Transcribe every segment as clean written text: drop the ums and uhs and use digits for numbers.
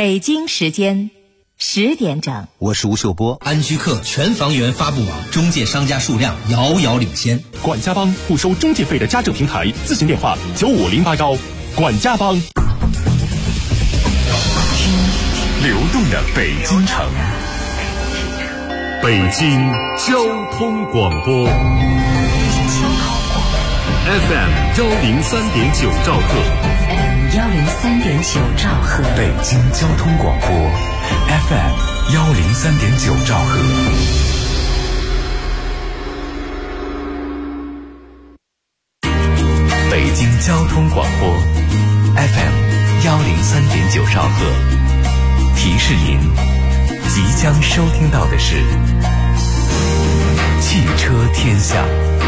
北京时间10点整， 我是吴秀波。 安居客全房源发布网，中介商家数量遥遥领先。 管家帮不收中介费的家政平台，咨询电话95081。管家帮， 流动的北京城，北京交通广播 FM 103.9兆赫 103.9兆赫， 北京交通广播 FM 103.9兆赫。北京交通广播 FM 103.9兆赫，提示您即将收听到的是汽车天下。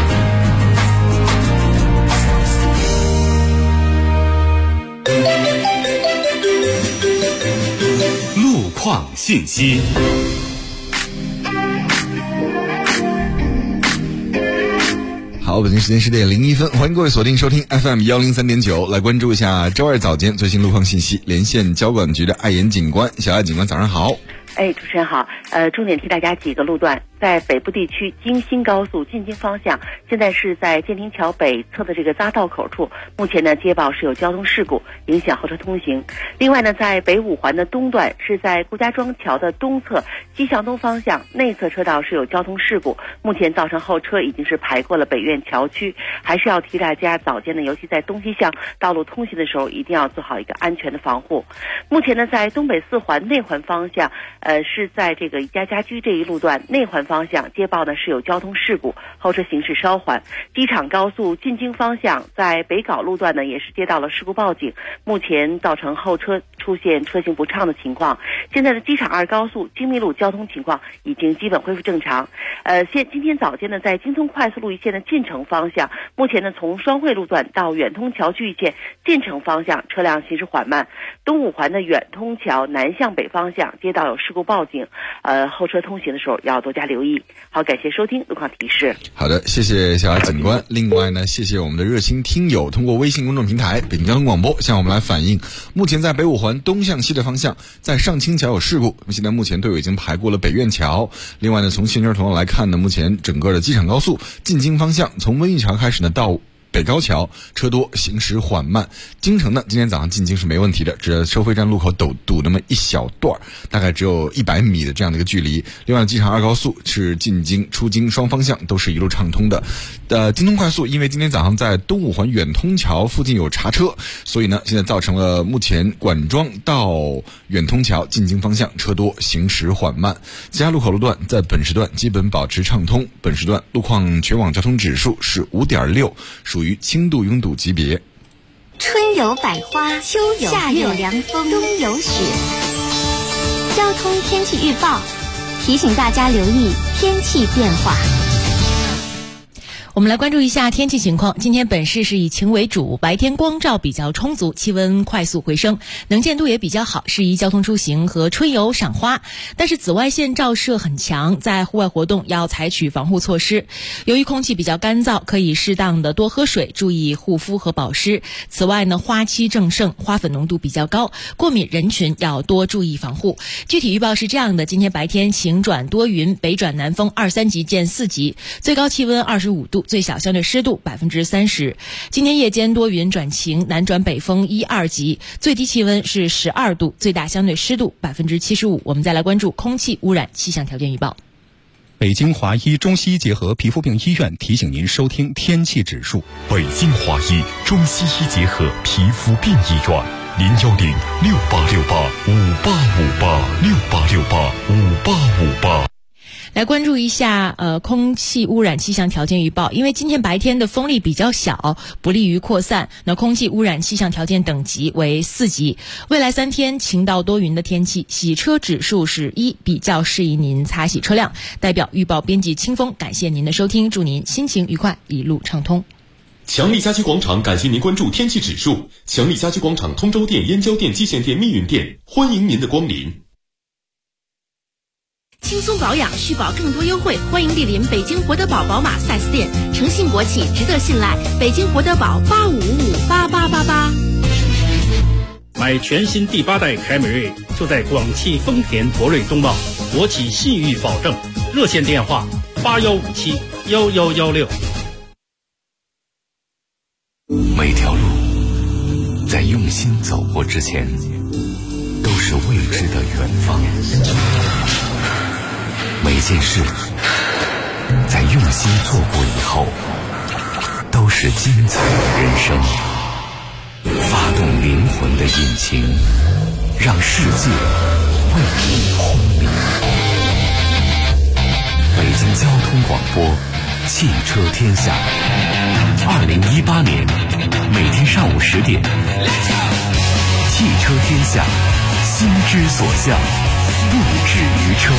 路况信息。 好，北京时间10点01分，欢迎各位锁定收听 FM 103.9，来关注一下周二早间最新路况信息。连线交管局的艾岩警官，小艾警官早上好。 主持人好，重点提大家几个路段。在北部地区京新高速进京方向，现在是在建亭桥北侧的这个匝道口处，目前呢接报是有交通事故，影响后车通行。另外呢，在北五环的东段，是在顾家庄桥的东侧西向东方向内侧车道是有交通事故，目前造成后车已经是排过了北苑桥区，还是要提大家早间呢，尤其在东西向道路通行的时候，一定要做好一个安全的防护。目前呢，在东北四环内环方向，是在这个宜家家居这一路段内环方向接报呢是有交通事故，后车行驶稍缓。机场高速进京方向在北碏路段呢也是接到了事故报警，目前造成后车出现车行不畅的情况。现在的机场2高速京密路交通情况已经基本恢复正常。今天早间呢，在京通快速路一线的进城方向，目前呢从双汇路段到远通桥区一线进城方向车辆行驶缓慢。东五环的远通桥南向北方向接到有事故报警，后车通行的时候要多加留意。好，感谢收听路况提示。 好的，谢谢小艾警官。另外呢，谢谢我们的热心听友通过微信公众平台北京交通广播向我们来反映，目前在北五环东向西的方向，在上清桥有事故，现在目前队伍已经排过了北苑桥。另外呢，从行车图来看呢，目前整个的机场高速进京方向，从温榆桥开始呢到北高桥车多，行驶缓慢。京城呢今天早上进京是没问题的，只收费站路口堵那么一小段，大概只有100米的这样的一个距离。另外机场2高速是进京出京双方向都是一路畅通的。京通快速因为今天早上在东五环远通桥附近有查车，所以呢现在造成了目前管庄到远通桥进京方向车多，行驶缓慢。其他路口路段在本时段基本保持畅通，本时段路况全网交通指数是5.6，属于轻度拥堵级别。 春有百花，秋有夏有凉风，冬有雪。交通天气预报提醒大家留意天气变化。 我们来关注一下天气情况。今天本市是以晴为主，白天光照比较充足，气温快速回升，能见度也比较好，适宜交通出行和春游赏花。但是紫外线照射很强，在户外活动要采取防护措施。由于空气比较干燥，可以适当的多喝水，注意护肤和保湿。此外呢，花期正盛，花粉浓度比较高，过敏人群要多注意防护。具体预报是这样的：今天白天晴转多云，北转南风2、3级见4级，最高气温25度，最小相对湿度30%。今天夜间多云转晴，南转北风1、2级，最低气温是12度，最大相对湿度75%。我们再来关注空气污染气象条件预报。 北京华医中西医结合皮肤病医院提醒您收听天气指数。 北京华医中西医结合皮肤病医院，0106868586868685858。 来关注一下空气污染气象条件预报。因为今天白天的风力比较小，不利于扩散，那空气污染气象条件等级为4级。未来3天晴到多云的天气，洗车指数是1，比较适宜您擦洗车辆。代表预报编辑清风，感谢您的收听，祝您心情愉快，一路畅通。 强力家居广场感谢您关注天气指数。强力家居广场通州店、燕郊店、蓟县店、密云店，欢迎您的光临。 轻松保养，续保更多优惠，欢迎莅临北京国德宝宝马 4S 店，诚信国企，值得信赖。北京国德宝85558888。 买全新第8代凯美瑞，就在广汽丰田博瑞东贸，国企信誉保证。热线电话81571116。 每条路在用心走过之前，都是未知的远方。每件事在用心做过以后，都是精彩的人生。发动灵魂的引擎，让世界为你轰鸣。北京交通广播，汽车天下。2018年每天上午10点，汽车天下，心之所向，不止于车。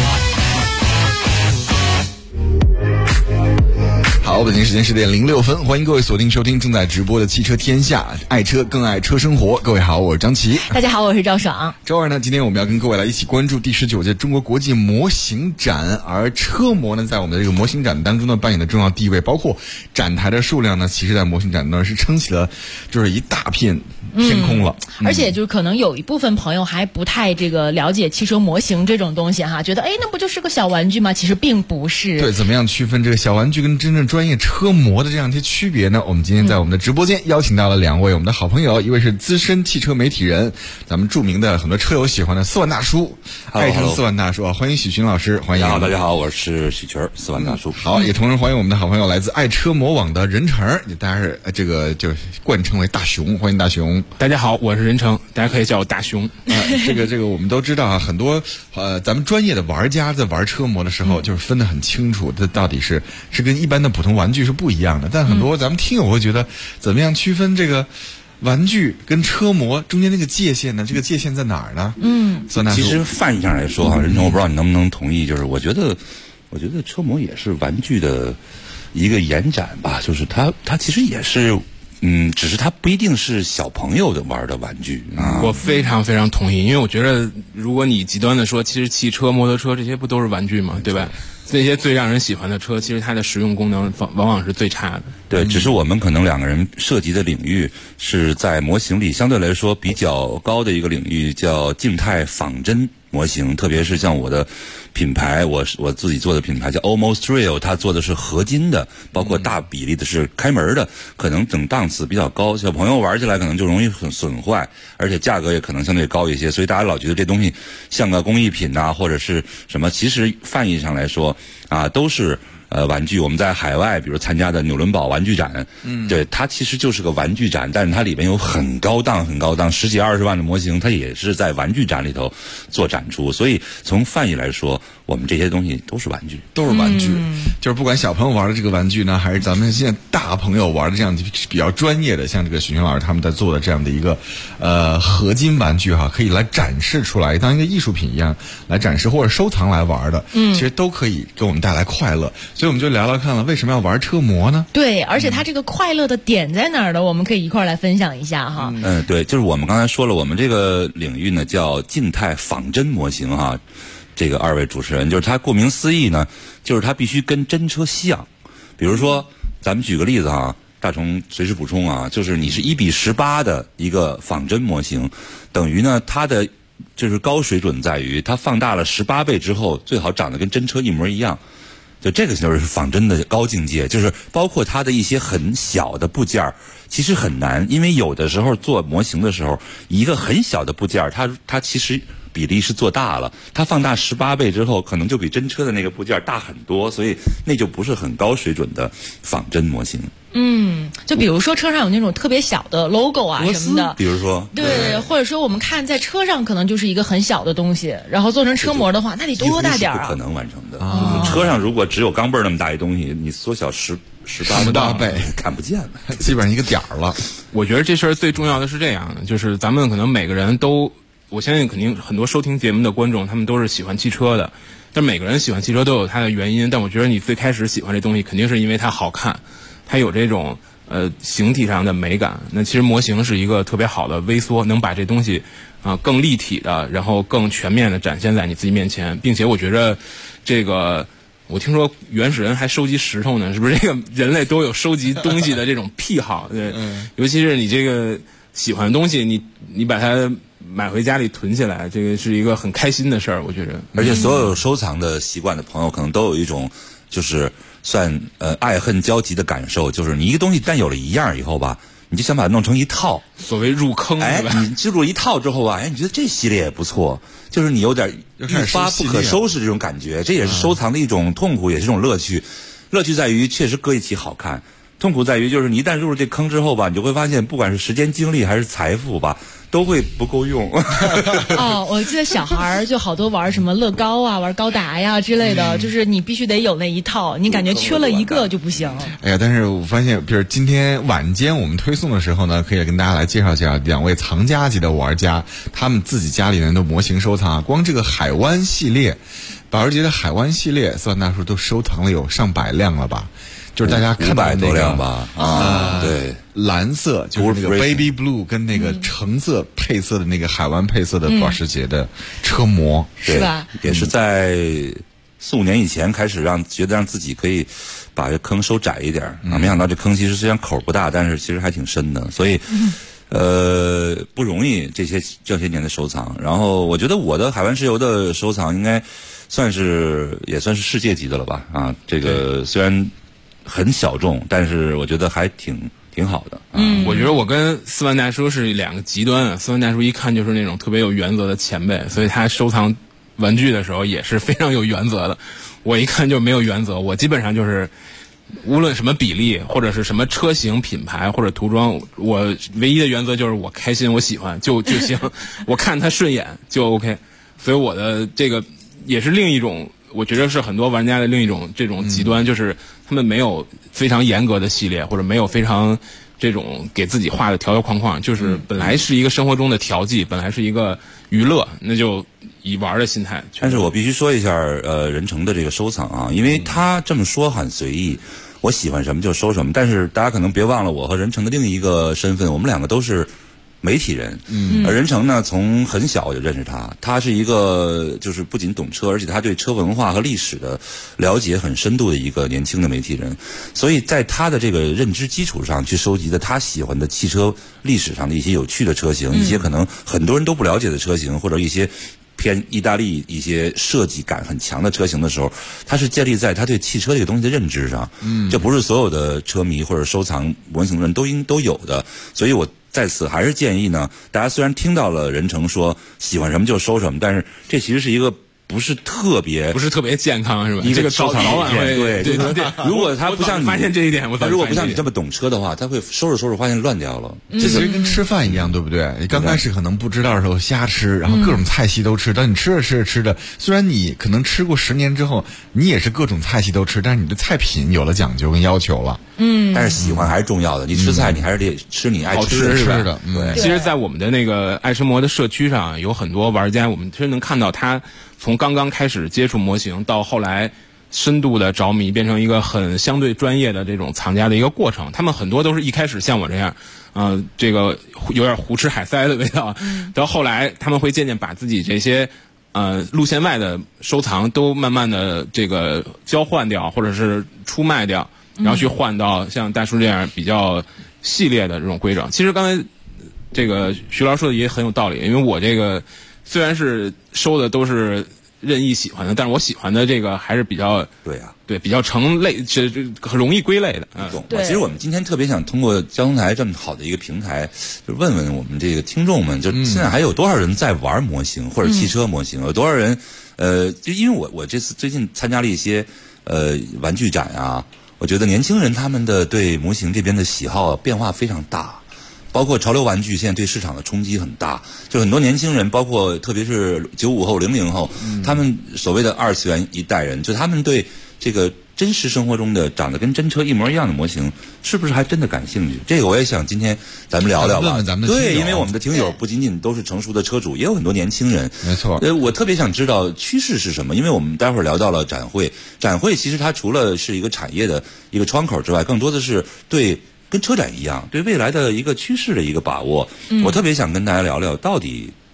好，北京时间10点06分，欢迎各位锁定收听正在直播的汽车天下，爱车更爱车生活。各位好，我是张琪。 大家好，我是赵爽。 周二呢，今天我们要跟各位来一起关注第19届中国国际模型展，而车模呢，在我们的这个模型展当中呢，扮演的重要地位，包括展台的数量呢，其实在模型展呢是撑起了就是一大片天空了。 而且就是可能有一部分朋友还不太这个了解汽车模型这种东西哈，觉得那不就是个小玩具吗？其实并不是。 对，怎么样区分这个小玩具跟真正专业车模的这样一些区别呢？我们今天在我们的直播间邀请到了2位我们的好朋友，一位是资深汽车媒体人，咱们著名的很多车友喜欢的4万大叔，爱称4万大叔啊，欢迎许群老师，欢迎。 大家好，我是许群，4万大叔。 好，也同时欢迎我们的好朋友来自爱车模网的任成，大家是这个就冠称为大熊，欢迎大熊。 大家好，我是任成，大家可以叫我大熊。 这个我们都知道啊，很多咱们专业的玩家在玩车模的时候，就是分得很清楚，这到底是跟一般的普通玩具是不一样的。但很多咱们听友会觉得，怎么样区分这个玩具跟车模中间那个界限呢？这个界限在哪儿呢？ 其实泛义上来说哈，任成，我不知道你能不能同意，就是我觉得车模也是玩具的一个延展吧，就是它其实也是。只是它不一定是小朋友的玩的玩具啊。 我非常非常同意，因为我觉得，如果你极端的说，其实汽车、摩托车这些不都是玩具吗？对吧？这些最让人喜欢的车，其实它的实用功能往往是最差的。 对，只是我们可能2个人涉及的领域是在模型里相对来说比较高的一个领域，叫静态仿真模型。特别是像我的品牌，我自己做的品牌叫 Almost Real， 它做的是合金的，包括大比例的是开门的，可能等档次比较高，小朋友玩起来可能就容易很损坏，而且价格也可能相对高一些，所以大家老觉得这东西像个工艺品呐，或者是什么，其实泛义上来说啊，都是玩具。我们在海外比如参加的纽伦堡玩具展，对，它其实就是个玩具展，但是它里面有很高档10几20万的模型，它也是在玩具展里头做展出。所以从泛义来说，我们这些东西都是玩具， 就是不管小朋友玩的这个玩具呢，还是咱们现在大朋友玩的这样比较专业的，像这个许群老师他们在做的这样的一个合金玩具哈，可以来展示出来，当一个艺术品一样来展示或者收藏来玩的，其实都可以给我们带来快乐。所以我们就聊聊看了，为什么要玩车模呢？ 对，而且它这个快乐的点在哪儿呢？我们可以一块儿来分享一下哈。 对，就是我们刚才说了，我们这个领域呢叫静态仿真模型哈。这个2位主持人就是它顾名思义呢，就是它必须跟真车像。比如说，咱们举个例子哈，大虫随时补充啊，就是你是1:18的一个仿真模型，等于呢它的就是高水准在于它放大了18倍之后，最好长得跟真车一模一样。就这个就是仿真的高境界，就是包括它的一些很小的部件其实很难，因为有的时候做模型的时候，一个很小的部件它其实比例是做大了，它放大18倍之后，可能就比真车的那个部件大很多，所以那就不是很高水准的仿真模型。 就比如说车上有那种特别小的 logo 啊什么的， 比如说对，或者说我们看在车上可能就是一个很小的东西，然后做成车模的话，那得多大点啊？ 不可能完成的。就是车上如果只有钢镚那么大一东西，你缩小18倍看不见了， 基本上一个点儿了。 我觉得这事儿最重要的是这样的，就是咱们可能每个人都，我相信肯定很多收听节目的观众，他们都是喜欢汽车的，但每个人喜欢汽车都有他的原因。但我觉得你最开始喜欢这东西，肯定是因为它好看，它有这种形体上的美感。那其实模型是一个特别好的微缩，能把这东西更立体的，然后更全面的展现在你自己面前。并且我觉得这个，我听说原始人还收集石头呢，是不是？这个人类都有收集东西的这种癖好，对，尤其是你这个喜欢的东西，你把它买回家里囤起来，这个是一个很开心的事儿，我觉得。 而且所有收藏的习惯的朋友，可能都有一种就是算爱恨交集的感受，就是你一个东西但有了一样以后吧，你就想把它弄成一套， 所谓入坑， 哎，你记住一套之后啊，哎，你觉得这系列也不错，就是你有点欲发不可收拾这种感觉，这也是收藏的一种痛苦，也是一种乐趣。乐趣在于确实搁一起好看，痛苦在于就是你一旦入了这坑之后吧，你就会发现，不管是时间、精力还是财富吧，都会不够用。 哦，我记得小孩儿就好多玩什么乐高啊，玩高达呀之类的，就是你必须得有那一套，你感觉缺了一个就不行。 哎呀，但是我发现，比如今天晚间我们推送的时候呢，可以跟大家来介绍一下2位藏家级的玩家，他们自己家里人的模型收藏啊，光这个海湾系列，保时捷的海湾系列，斯万大叔都收藏了有上百辆了吧？就是大家看到 500多辆吧，对， 蓝色就是那个 baby blue 跟那个橙色配色的那个海湾配色的保时捷的车模， 是吧？ 也是在4-5年以前开始觉得让自己可以把这坑收窄一点啊，没想到这坑其实虽然口不大，但是其实还挺深的，所以不容易这些年的收藏。然后我觉得我的海湾石油的收藏应该也算是世界级的了吧？啊，这个虽然很小众，但是我觉得还挺好的。 我觉得我跟斯万大叔是2个极端啊。斯万大叔一看就是那种特别有原则的前辈，所以他收藏玩具的时候也是非常有原则的。我一看就没有原则，我基本上就是无论什么比例或者是什么车型、品牌或者涂装，我唯一的原则就是我开心，我喜欢就行，我看他顺眼就 OK。所以我的这个也是另一种，我觉得是很多玩家的另一种这种极端，就是他们没有非常严格的系列，或者没有非常这种给自己画的条条框框，就是本来是一个生活中的调剂，本来是一个娱乐，那就以玩的心态。 但是我必须说一下任成的这个收藏啊，因为他这么说很随意，我喜欢什么就收什么，但是大家可能别忘了我和任成的另一个身份，我们2个都是媒体人。任成呢从很小就认识他是一个就是不仅懂车，而且他对车文化和历史的了解很深度的一个年轻的媒体人，所以在他的这个认知基础上去收集的他喜欢的汽车历史上的一些有趣的车型，一些可能很多人都不了解的车型，或者一些偏意大利一些设计感很强的车型的时候，他是建立在他对汽车这个东西的认知上。这不是所有的车迷或者收藏模型的人都有的，所以我在此还是建议呢，大家虽然听到了任成说喜欢什么就收什么，但是这其实是一个不是特别健康，是吧？ 这个早晚会对。 如果他不像你发现这一点， 如果不像你这么懂车的话，他会收拾发现乱掉了。 这其实跟吃饭一样，对不对？你刚开始可能不知道的时候瞎吃，然后各种菜系都吃，当你吃着，虽然你可能吃过10年之后，你也是各种菜系都吃，但是你的菜品有了讲究跟要求了。 但是喜欢还是重要的。你吃菜，你还是得吃你爱吃的。 对。 其实，在我们的那个爱车模的社区上，有很多玩家，我们其实能看到他从刚刚开始接触模型，到后来深度的着迷，变成一个很相对专业的这种藏家的一个过程。他们很多都是一开始像我这样，这个有点胡吃海塞的味道，到后来他们会渐渐把自己这些路线外的收藏都慢慢的这个交换掉，或者是出卖掉，然后去换到像大叔这样比较系列的这种规整。其实刚才这个徐老师说的也很有道理，因为我这个虽然是收的都是任意喜欢的，但是我喜欢的这个还是比较对比较成类，这很容易归类的。 对。其实我们今天特别想通过交通台这么好的一个平台，就问问我们这个听众们，就现在还有多少人在玩模型或者汽车模型？有多少人？就因为我这次最近参加了一些玩具展啊，我觉得年轻人他们的对模型这边的喜好变化非常大。包括潮流玩具现在对市场的冲击很大，就很多年轻人，包括特别是95后、00后，他们所谓的2次元一代人，就他们对这个真实生活中的长得跟真车一模一样的模型，是不是还真的感兴趣？这个我也想今天咱们聊聊吧。对，因为我们的听友不仅仅都是成熟的车主，也有很多年轻人。 没错。 我特别想知道趋势是什么，因为我们待会儿聊到了展会其实它除了是一个产业的一个窗口之外，更多的是对。跟车展一样，对未来的一个趋势的一个把握，我特别想跟大家聊聊，到底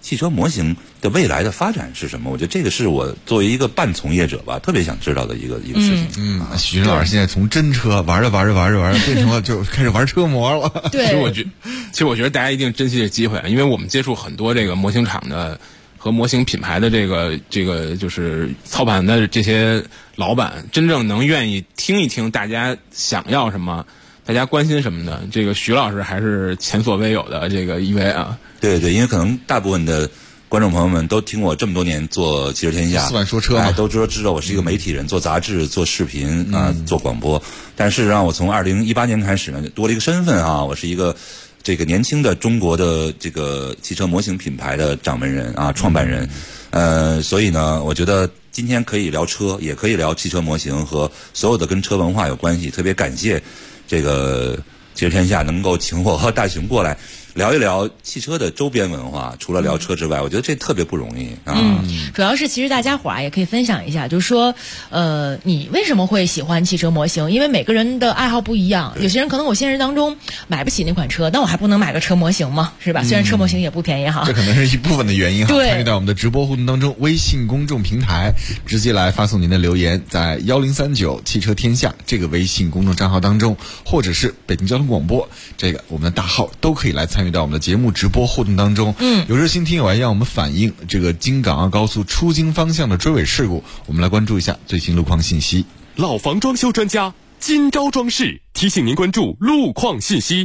汽车模型的未来的发展是什么？我觉得这个是我作为一个半从业者吧，特别想知道的一个事情。 许军老师现在从真车玩着变成了就开始玩车模了。 对， 其实我觉得大家一定珍惜这机会，因为我们接触很多这个模型厂的和模型品牌的这个就是操盘的这些老板，真正能愿意听一听大家想要什么，大家关心什么的，这个徐老师还是前所未有的这个一位啊。 对，因为可能大部分的观众朋友们都听我这么多年做汽车天下， 四万说车嘛， 都知道我是一个媒体人，做杂志、做视频做广播。但事实上，我从2018年开始呢，多了一个身份啊，我是一个这个年轻的中国的这个汽车模型品牌的掌门人啊，创办人。所以呢，我觉得今天可以聊车，也可以聊汽车模型和所有的跟车文化有关系。特别感谢这个汽车天下能够请我和大熊过来聊一聊汽车的周边文化，除了聊车之外，我觉得这特别不容易啊。 主要是其实大家伙儿也可以分享一下，就是说，你为什么会喜欢汽车模型？因为每个人的爱好不一样，有些人可能我现实当中买不起那款车，但我还不能买个车模型嘛，是吧？虽然车模型也不便宜哈。 这可能是一部分的原因哈。 对， 参与到我们的直播互动当中，微信公众平台直接来发送您的留言，在1039汽车天下这个微信公众账号当中，或者是北京交通广播这个我们的大号，都可以来参与到我们的节目直播互动当中。有热心听友让我们反映这个京港澳高速出京方向的追尾事故，我们来关注一下最新路况信息。 老房装修专家金招装饰提醒您关注路况信息。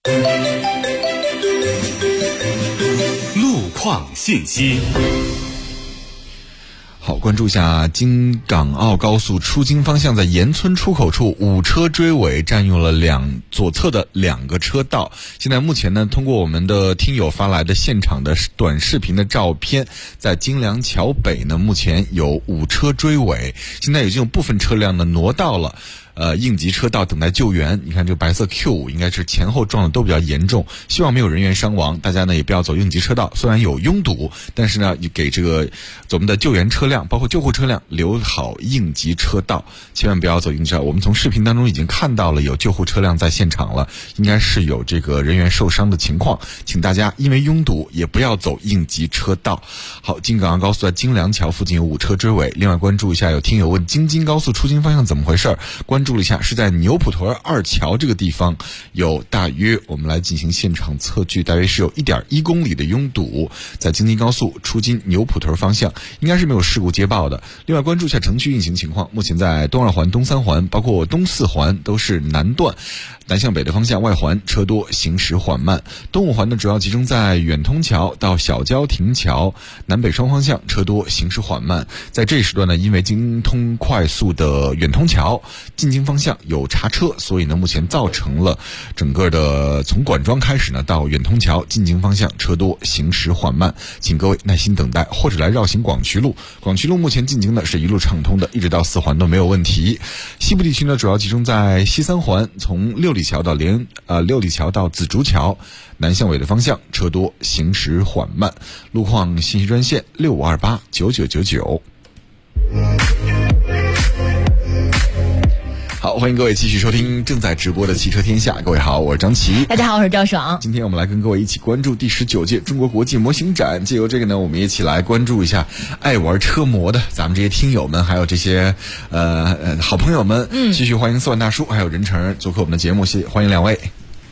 路况信息。 好，关注一下京港澳高速出京方向，在岩村出口处5车追尾，占用了左侧的2个车道。现在目前呢，通过我们的听友发来的现场的短视频的照片，在京梁桥北呢，目前有5车追尾，现在已经有部分车辆呢挪到了应急车道等待救援。你看这个白色 Q5 应该是前后撞的都比较严重，希望没有人员伤亡，大家呢也不要走应急车道，虽然有拥堵，但是呢给这个我们的救援车辆包括救护车辆留好应急车道，千万不要走应急车道。我们从视频当中已经看到了有救护车辆在现场了，应该是有这个人员受伤的情况，请大家因为拥堵也不要走应急车道。好，京港澳高速在京梁桥附近有5车追尾。另外关注一下，有听友问京津高速出京方向怎么回事，关注了一下，是在牛埔屯2桥这个地方有大约，我们来进行现场测距，大约是有 1.1 公里的拥堵，在京津高速出京牛埔屯方向应该是没有事故接报的。另外关注一下城区运行情况，目前在东2环、东3环包括东4环都是南段，南向北的方向外环车多，行驶缓慢。东5环呢主要集中在远通桥到小郊亭桥，南北双方向车多，行驶缓慢。在这一时段呢，因为京通快速的远通桥进京方向有查车，所以呢目前造成了整个的从管庄开始呢到远通桥进京方向车多，行驶缓慢，请各位耐心等待，或者来绕行广渠路。广渠路目前进京呢是一路畅通的，一直到4环都没有问题。西部地区呢主要集中在西3环，从六里桥到紫竹桥，南向北的方向车多，行驶缓慢。路况信息专线65289999。好，欢迎各位继续收听正在直播的汽车天下。各位好，我是张琪。 大家好，我是赵爽。 今天我们来跟各位一起关注第19届中国国际模型展。借由这个呢，我们一起来关注一下爱玩车模的咱们这些听友们，还有这些好朋友们。继续欢迎4万大叔还有任成做客我们的节目，欢迎2位。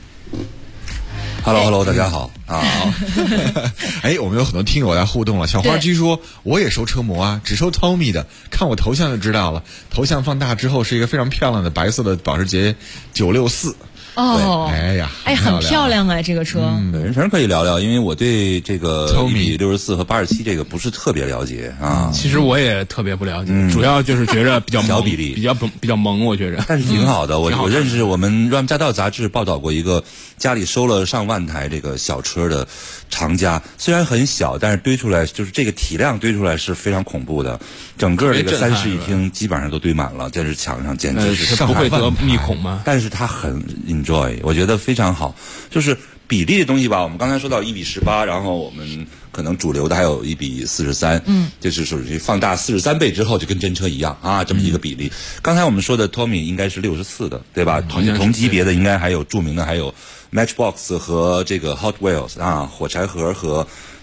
Hello， 大家好啊！ 哎，我们有很多听友来互动了。小花居说我也收车模啊，只收 Tommy 的，看我头像就知道了。头像放大之后是一个非常漂亮的白色的保时捷964。 哦， 哎呀， 很漂亮啊，这个车。 任成可以聊聊，因为我对这个1.64和87这个不是特别了解啊。 其实我也特别不了解，主要就是觉着比较小比例， 比较萌，我觉着。 但是挺好的，我认识我们 RAM 驾到杂志报道过一个家里收了上万台这个小车的厂家，虽然很小，但是堆出来就是这个体量堆出来是非常恐怖的，整个这个3室一厅基本上都堆满了，在这墙上简直是不会得密孔吗？ 但是它很 enjoy， 我觉得非常好。就是比例的东西吧，我们刚才说到1:18，然后我们可能主流的还有1:43，就是属于放大43倍之后就跟真车一样啊，这么一个比例。刚才我们说的 Tommy 应该是64的，对吧？同级别的应该还有著名的，还有 Matchbox 和这个 Hot Wheels 啊，火柴盒和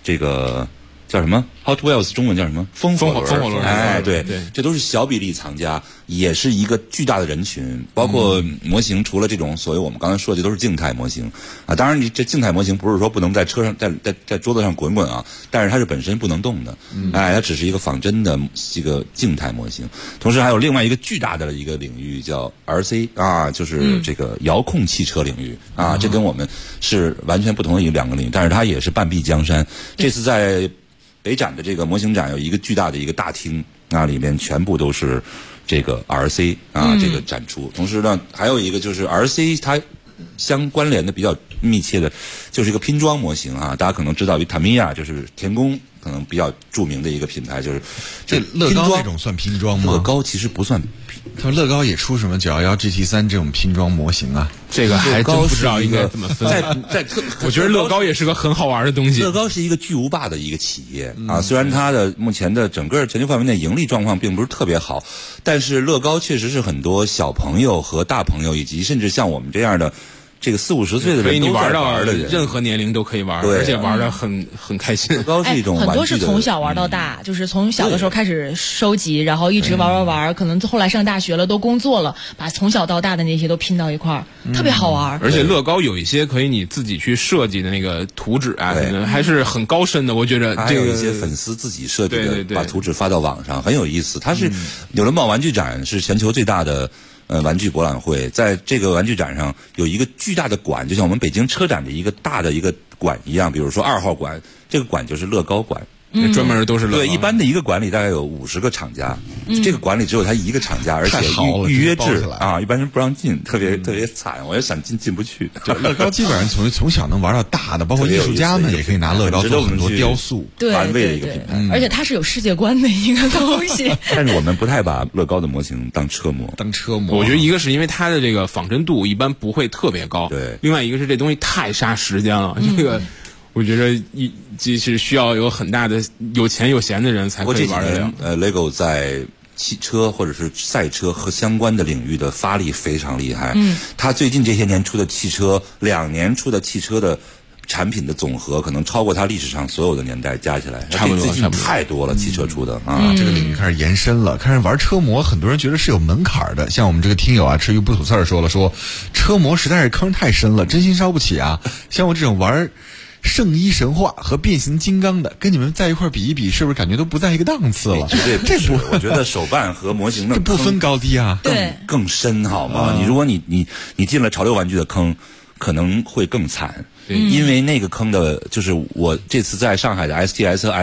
这个叫什么 Hot Wheels 中文叫什么风火轮？哎，对，这都是小比例藏家，也是一个巨大的人群。包括模型，除了这种所谓我们刚才说的都是静态模型啊，当然你这静态模型不是说不能在车上在桌子上滚滚啊，但是它是本身不能动的，哎，它只是一个仿真的一个静态模型。同时还有另外一个巨大的一个领域叫 RC 啊，就是这个遥控汽车领域啊，这跟我们是完全不同的两个领域，但是它也是半壁江山。这次在北展的这个模型展有一个巨大的一个大厅，那里面全部都是这个 RC 啊，这个展出。同时呢，还有一个就是 RC 它相关联的比较密切的，就是一个拼装模型啊。大家可能知道Tamiya 就是田宫可能比较著名的一个品牌，就是这乐高那种算拼装吗？ 乐高其实不算。 他们乐高也出什么911 GT3 这种拼装模型啊？ 这个还真不知道应该怎么分。我觉得乐高也是个很好玩的东西。 乐高是一个巨无霸的一个企业啊，虽然它的目前的整个全球范围内盈利状况并不是特别好，但是乐高确实是很多小朋友和大朋友以及甚至像我们这样的这个40-50岁的人都在玩的人， 任何年龄都可以玩，而且玩的很开心。 乐高是一种玩具的， 很多是从小玩到大，就是从小的时候开始收集，然后一直玩，可能后来上大学了，都工作了，把从小到大的那些都拼到一块儿，特别好玩。 而且乐高有一些可以你自己去设计的那个图纸啊，还是很高深的。我觉得还有一些粉丝自己设计的，把图纸发到网上，很有意思。它是纽伦堡玩具展是全球最大的玩具博览会，在这个玩具展上有一个巨大的馆，就像我们北京车展的一个大的一个馆一样，比如说2号馆，这个馆就是乐高馆。 专门都是乐高。 对，一般的一个馆里大概有50个厂家，这个馆里只有他一个厂家，而且预约制啊，一般人不让进，特别惨。我也想进不去。 乐高基本上从小能玩到大的，包括艺术家们也可以拿乐高做很多雕塑， 玩味的一个品牌。 而且它是有世界观的一个东西。 但是我们不太把乐高的模型当车模。 我觉得一个是因为它的这个仿真度一般不会特别高， 对。 另外一个是这东西太杀时间了，这个。我觉得即是需要有很大的有钱有闲的人才可以玩得了。 LEGO 在汽车或者是赛车和相关的领域的发力非常厉害。他最近这些年出的汽车，2年出的汽车的产品的总和，可能超过他历史上所有的年代加起来。 差不多太多了，汽车出的啊，这个领域开始延伸了。开始玩车模，很多人觉得是有门槛的。像我们这个听友啊，吃鱼不吐刺儿说车模实在是坑太深了，真心烧不起啊。像我这种玩圣衣神话和变形金刚的，跟你们在一块比一比，是不是感觉都不在一个档次了？ 这不，我觉得手办和模型的这不分高低啊， 更深好吗？如果你进了潮流玩具的坑，可能会更惨。因为那个坑的，就是我这次在上海的 STS 和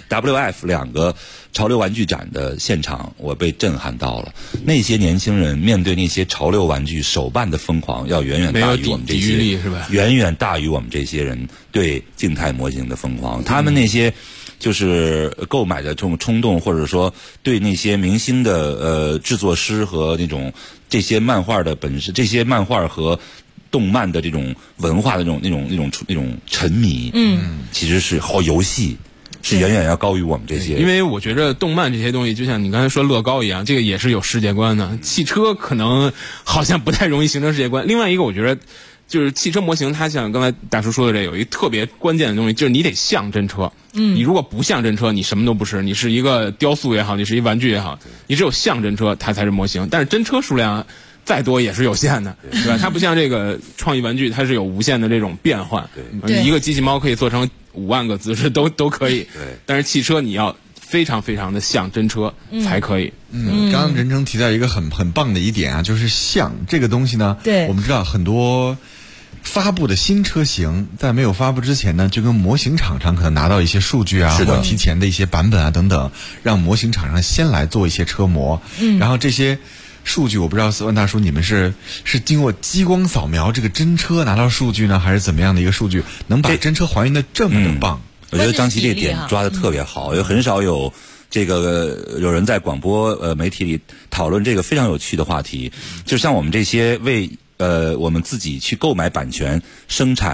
WF 2个潮流玩具展的现场，我被震撼到了。那些年轻人面对那些潮流玩具手办的疯狂，要远远大于我们这些，远远大于我们这些人对静态模型的疯狂。他们那些就是购买的这种冲动，或者说对那些明星的制作师和那种这些漫画的本身，这些漫画和动漫的这种文化的那种沉迷，其实是游戏是远远要高于我们这些。 因为我觉得动漫这些东西，就像你刚才说乐高一样，这个也是有世界观的。汽车可能好像不太容易形成世界观。另外一个，我觉得就是汽车模型，它像刚才大叔说的这，有一个特别关键的东西，就是你得像真车。你如果不像真车，你什么都不是，你是一个雕塑也好，你是一玩具也好，你只有像真车，它才是模型。但是真车数量再多也是有限的，对吧？它不像这个创意玩具，它是有无限的这种变换。一个机器猫可以做成5万个姿势都可以。但是汽车你要非常非常的像真车才可以。 刚刚任成提到一个很棒的一点啊，就是像这个东西呢，我们知道很多发布的新车型在没有发布之前呢，就跟模型厂商可能拿到一些数据啊，或者提前的一些版本啊等等，让模型厂商先来做一些车模，然后这些数据我不知道万大叔你们是经过激光扫描这个真车拿到数据呢，还是怎么样的一个数据能把真车还原的这么的棒？ 我觉得张琪这点抓的特别好，也很少有有人在广播媒体里讨论这个非常有趣的话题。就像我们这些为我们自己去购买版权、生产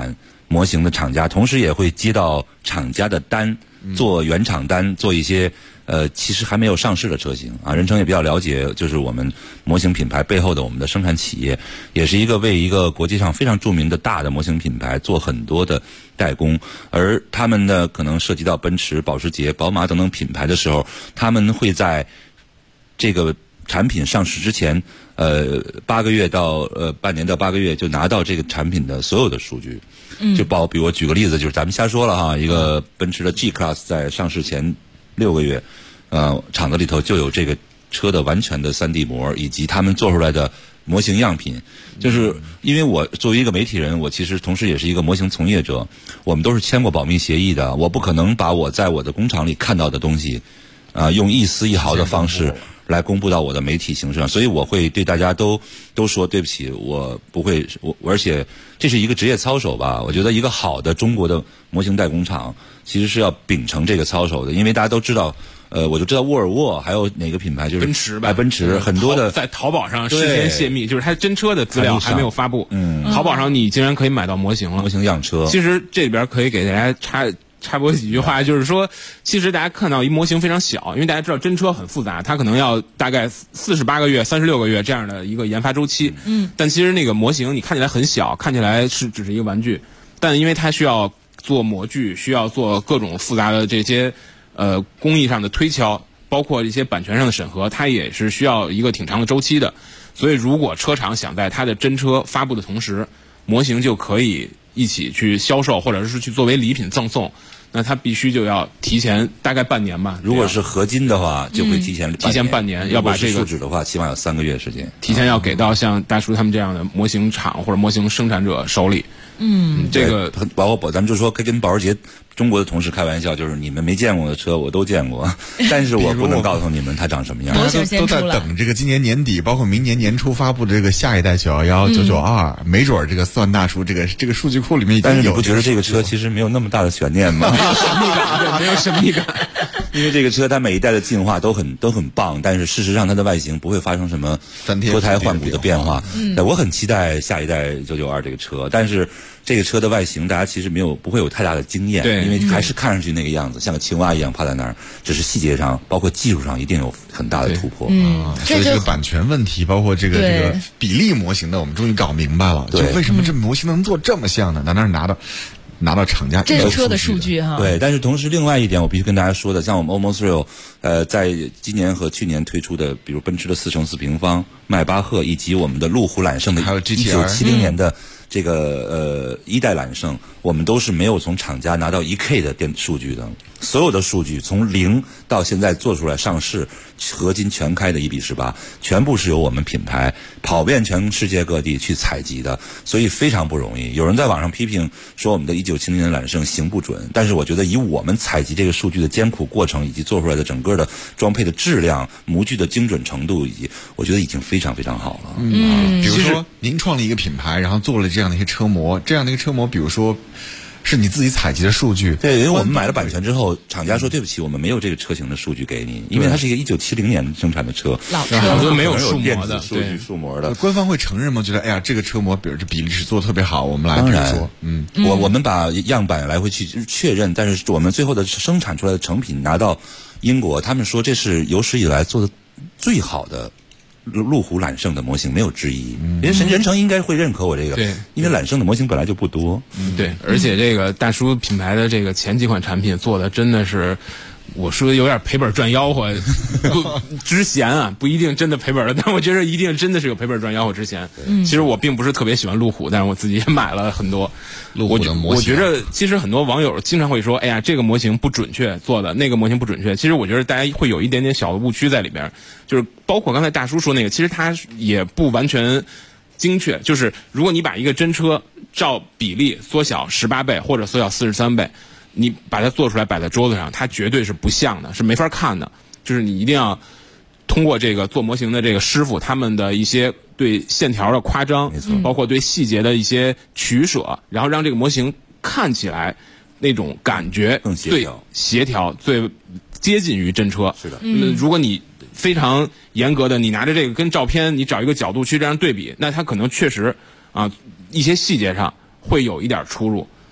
模型的厂家，同时也会接到厂家的单，做原厂单，做一些其实还没有上市的车型啊。任成也比较了解，就是我们模型品牌背后的我们的生产企业，也是一个为一个国际上非常著名的大的模型品牌做很多的代工，而他们呢可能涉及到奔驰、保时捷、宝马等等品牌的时候，他们会在这个产品上市之前，8个月到半年到8个月就拿到这个产品的所有的数据。就比如我举个例子，就是咱们瞎说了哈，一个奔驰的 G Class 在上市前6个月，厂子里头就有这个车的完全的3D 模，以及他们做出来的模型样品。就是因为我作为一个媒体人，我其实同时也是一个模型从业者，我们都是签过保密协议的，我不可能把我在我的工厂里看到的东西，用一丝一毫的方式来公布到我的媒体形式上，所以我会对大家都说对不起，我不会，而且这是一个职业操守吧。我觉得一个好的中国的模型代工厂其实是要秉承这个操守的，因为大家都知道，我就知道沃尔沃还有哪个品牌就是奔驰吧， 奔驰很多的在淘宝上事先泄密，就是它真车的资料还没有发布，淘宝上你竟然可以买到模型了， 模型样车。 其实这里边可以给大家插播几句话，就是说，其实大家看到一模型非常小，因为大家知道真车很复杂，它可能要大概48个月、36个月这样的一个研发周期。但其实那个模型你看起来很小，看起来只是一个玩具，但因为它需要做模具，需要做各种复杂的这些工艺上的推敲，包括一些版权上的审核，它也是需要一个挺长的周期的。所以如果车厂想在它的真车发布的同时，模型就可以一起去销售，或者是去作为礼品赠送，那它必须就要提前大概半年吧。 如果是合金的话，就会提前半年， 要把这个树脂的话，起码有3个月时间， 提前要给到像大叔他们这样的模型厂或者模型生产者手里。这个包括咱们就说跟保时捷中国的同事开玩笑，就是你们没见过的车我都见过，但是我不能告诉你们它长什么样。 都在等这个今年年底，包括明年年初发布的这个下一代911、992，没准这个4万大叔这个数据库里面已经有。 但是你不觉得这个车其实没有那么大的悬念吗？ 没有神秘感，没有神秘感。 因为这个车它每一代的进化都很棒，但是事实上它的外形不会发生什么脱胎换骨的变化。我很期待下一代992这个车，但是这个车的外形大家其实不会有太大的惊艳，因为还是看上去那个样子，像个青蛙一样趴在那儿，只是细节上包括技术上一定有很大的突破。 所以这个版权问题，包括这个比例模型的，我们终于搞明白了，就为什么这模型能做这么像呢？在那儿拿到厂家真车的数据哈。 对，但是同时另外一点我必须跟大家说的，像我们 Almost Real 在今年和去年推出的，比如奔驰的4乘4平方、迈巴赫以及我们的路虎揽胜的， 还有 GTR 1970年的这个1代揽胜，我们都是没有从厂家拿到1K 的数据的，所有的数据从0到现在做出来上市，合金全开的1:18，全部是由我们品牌跑遍全世界各地去采集的，所以非常不容易。有人在网上批评说我们的1970年揽胜行不准，但是我觉得以我们采集这个数据的艰苦过程，以及做出来的整个的装配的质量、模具的精准程度，以及我觉得已经非常非常好了。 比如说您创立一个品牌，然后做了这样的一些车模，这样的一个车模，比如说是你自己采集的数据。 对，因为我们买了版权之后，厂家说对不起，我们没有这个车型的数据给你，因为它是一个1970年生产的车， 老车没有数电模的数据数模的。 官方会承认吗？觉得哎呀，这个车模比如这比例是做的特别好，我们来比如说， 我们把样板来回去确认，但是我们最后的生产出来的成品拿到英国，他们说这是有史以来做的最好的路虎揽胜的模型，没有之一。任成应该会认可我这个， 对， 因为揽胜的模型本来就不多。 对，而且这个大叔品牌的这个前几款产品做的真的是，我说有点赔本赚吆喝，之嫌啊，不一定真的赔本了，但我觉得一定真的是有赔本赚吆喝之嫌。其实我并不是特别喜欢路虎，但是我自己也买了很多路虎的模型。 我觉得其实很多网友经常会说，哎呀，这个模型不准确做的，那个模型不准确。其实我觉得大家会有一点点小的误区在里边，就是包括刚才大叔说那个，其实它也不完全精确。就是如果你把一个真车照比例缩小18倍或者缩小43倍，你把它做出来摆在桌子上，它绝对是不像的，是没法看的。就是你一定要通过这个做模型的这个师傅他们的一些对线条的夸张，包括对细节的一些取舍，然后让这个模型看起来那种感觉最协调，最接近于真车。 是的， 如果你非常严格的，你拿着这个跟照片，你找一个角度去这样对比，那它可能确实啊一些细节上会有一点出入。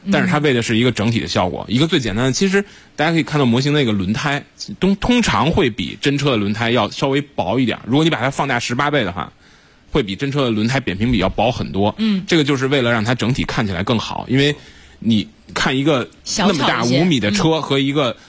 但是它为的是一个整体的效果。一个最简单的，其实大家可以看到模型那个轮胎通常会比真车的轮胎要稍微薄一点，如果你把它放大18倍的话，会比真车的轮胎扁平比要薄很多。这个就是为了让它整体看起来更好，因为你看一个那么大5米的车和一个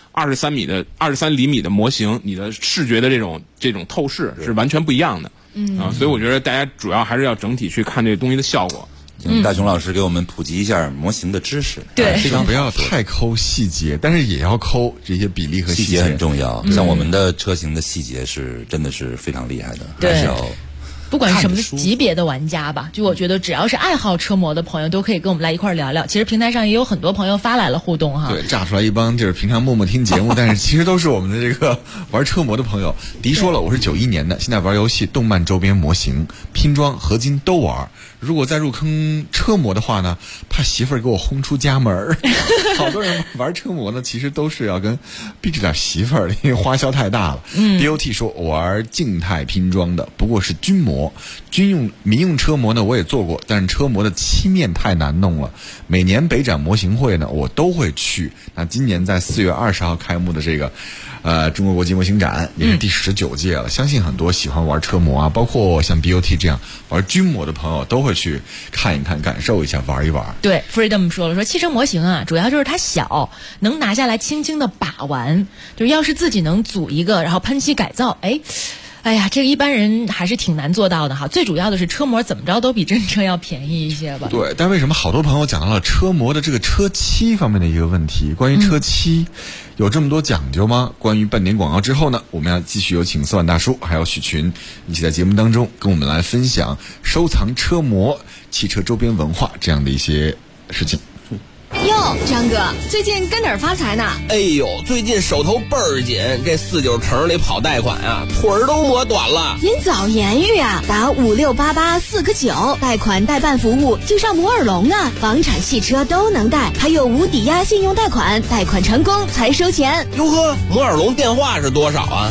23厘米的模型，你的视觉的这种透视是完全不一样的。所以我觉得大家主要还是要整体去看这个东西的效果。 大熊老师给我们普及一下模型的知识。 对， 非常不要太抠细节，但是也要抠这些比例和细节很重要。像我们的车型的细节是真的是非常厉害的，还是要。 不管什么级别的玩家吧，就我觉得只要是爱好车模的朋友都可以跟我们来一块聊聊。其实平台上也有很多朋友发来了互动哈。 对，炸出来一帮就是平常默默听节目，但是其实都是我们的这个玩车模的朋友。迪说了，我是91年的，现在玩游戏、动漫周边模型、拼装、合金都玩。如果再入坑车模的话呢，怕媳妇儿给我轰出家门。好多人玩车模呢，其实都是要跟避着点媳妇儿，因为花销太大了。BOT 说，我玩静态拼装的，不过是军模。民用车模呢我也做过，但是车模的漆面太难弄了。每年北展模型会呢我都会去。那今年在4月20号开幕的这个中国国际模型展也是第19届了。相信很多喜欢玩车模啊，包括像 BOT 这样玩军模的朋友都会去看一看，感受一下，玩一玩。对 Freedom 说汽车模型啊，主要就是它小，能拿下来轻轻的把玩。就是要是自己能组一个，然后喷漆改造，哎呀，这个一般人还是挺难做到的哈。最主要的是车模怎么着都比真车要便宜一些吧。 对，但为什么好多朋友讲到了车模的这个车漆方面的一个问题？关于车漆有这么多讲究吗？关于半点广告之后呢，我们要继续有请4万大叔还有许群一起在节目当中跟我们来分享收藏车模、汽车周边文化这样的一些事情。 哟，张哥，最近跟哪儿发财呢？ 哎呦，最近手头倍儿紧，这49城里跑贷款啊，腿儿都磨短了。 您早言语啊，打5688-4个9，贷款代办服务就上摩尔龙啊，房产、汽车都能贷，还有无抵押信用贷款，贷款成功才收钱。 哟呵，摩尔龙电话是多少啊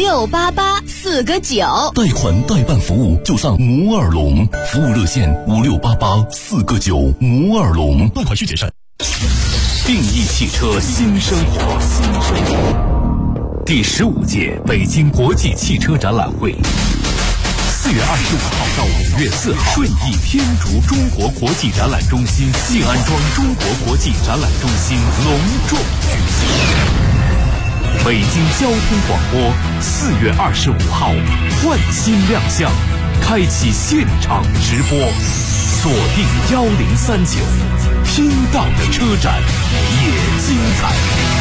？5688-4个9， 贷款代办服务就上摩尔龙，服务热线5688-4个9，摩尔龙，贷款需谨慎。 定义汽车新生活，第15届北京国际汽车展览会，4月25号到5月4号，顺义天竺中国国际展览中心西安庄中国国际展览中心隆重举行。北京交通广播4月25号换新亮相，开启现场直播，锁定1039。听到的车展也精彩。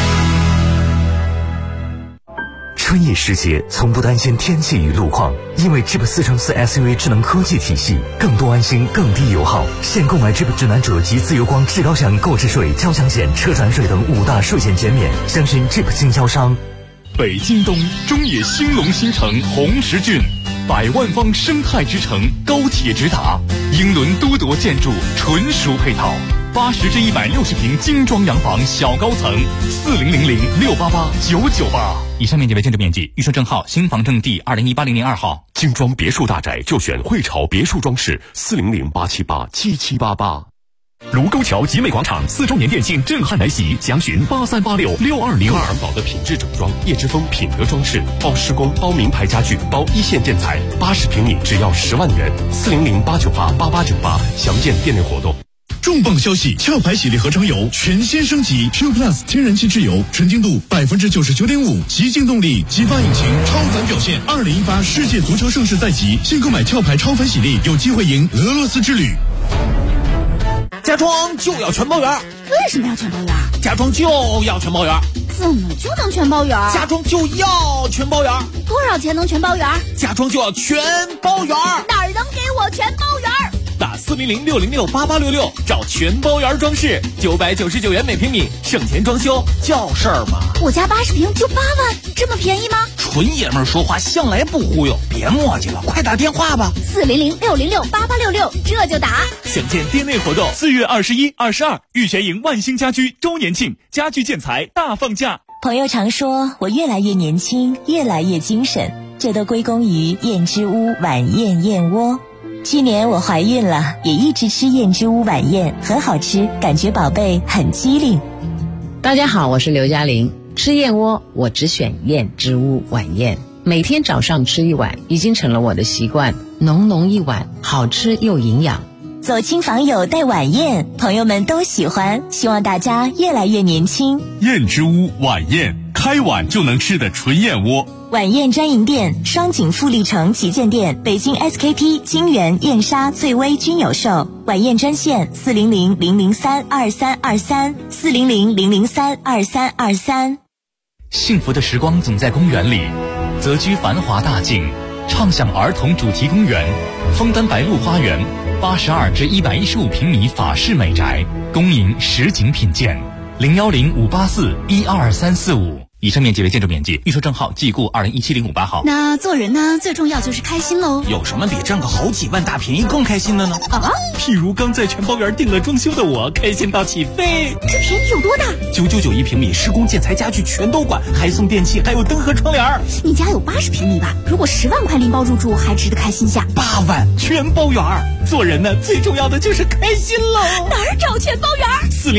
春意时节，从不担心天气与路况，因为 Jeep 4乘4 SUV 智能科技体系，更多安心，更低油耗。现购买 Jeep 智南者及自由光至高享购置税、交强险、车船税等5大税险减免，详询 Jeep 经销商。北京东中野兴隆新城红石郡，100万方生态之城，高铁直达，英伦都铎建筑，纯熟配套。80至160平精装洋房小高层，4000-688-998。 以上面积为建筑面积，预售证号新房证第2018-002号。 精装别墅大宅就选汇潮别墅装饰，4008787788。卢沟桥集美广场4周年店庆震撼来袭，详询83866202。环保的品质整装，叶之峰品德装饰，包施工、包名牌家具、包一线建材，80平米只要10万元，4008988898，详见店内活动。 重磅消息！壳牌洗涤合成油全新升级 Q Plus 天然气质油，纯净度99.5%，极净动力，激发引擎，超凡表现。2018世界足球盛世在即，新购买壳牌超凡洗涤，有机会赢俄罗斯之旅。 家装就要全包圆。 为什么要全包圆？ 家装就要全包圆。 怎么就能全包圆？ 家装就要全包圆。 多少钱能全包圆？ 家装就要全包圆。 哪儿能给我全包圆？ 打400-606-8866，找全包圆装饰，999元每平米，省钱装修叫事儿吗？ 我家80平就8万，这么便宜吗？ 纯爷们儿说话向来不忽悠，别磨叽了，快打电话吧。 400-606-8866，这就打。 详见店内活动，4月21、22，玉泉营万兴家居周年庆，家居建材大放价。 朋友常说我越来越年轻，越来越精神，这都归功于燕之屋晚宴燕窝。 去年我怀孕了，也一直吃燕之屋晚宴，很好吃，感觉宝贝很机灵。 大家好，我是刘嘉玲。吃燕窝我只选燕之屋晚宴，每天早上吃一碗，已经成了我的习惯。浓浓一碗，好吃又营养。 走亲访友带晚宴，朋友们都喜欢，希望大家越来越年轻。 燕之屋晚宴，开碗就能吃的纯燕窝。 晚宴专营店：双井富力城旗舰店、北京 SKP、金源、燕莎、最微均有售。晚宴专线400-003-2323，400-003-2323。 幸福的时光总在公园里，择居繁华大径，畅享儿童主题公园，枫丹白露花园，82至115平米法式美宅，恭迎实景品鉴。010-584-12345。以上面积为建筑面积，预售证号季固2017-05-8号。 那做人呢，最重要就是开心喽。 有什么比赚个好几万大便宜更开心的呢？ 啊， 譬如刚在全包园订了装修的我，开心到起飞。 这便宜有多大 ？9991平米，施工建材家具全都管，还送电器，还有灯和窗帘。 你家有80平米吧？如果10万块拎包入住，还值得开心下。 8万全包园。做人呢，最重要的就是开心喽。 哪儿找全包园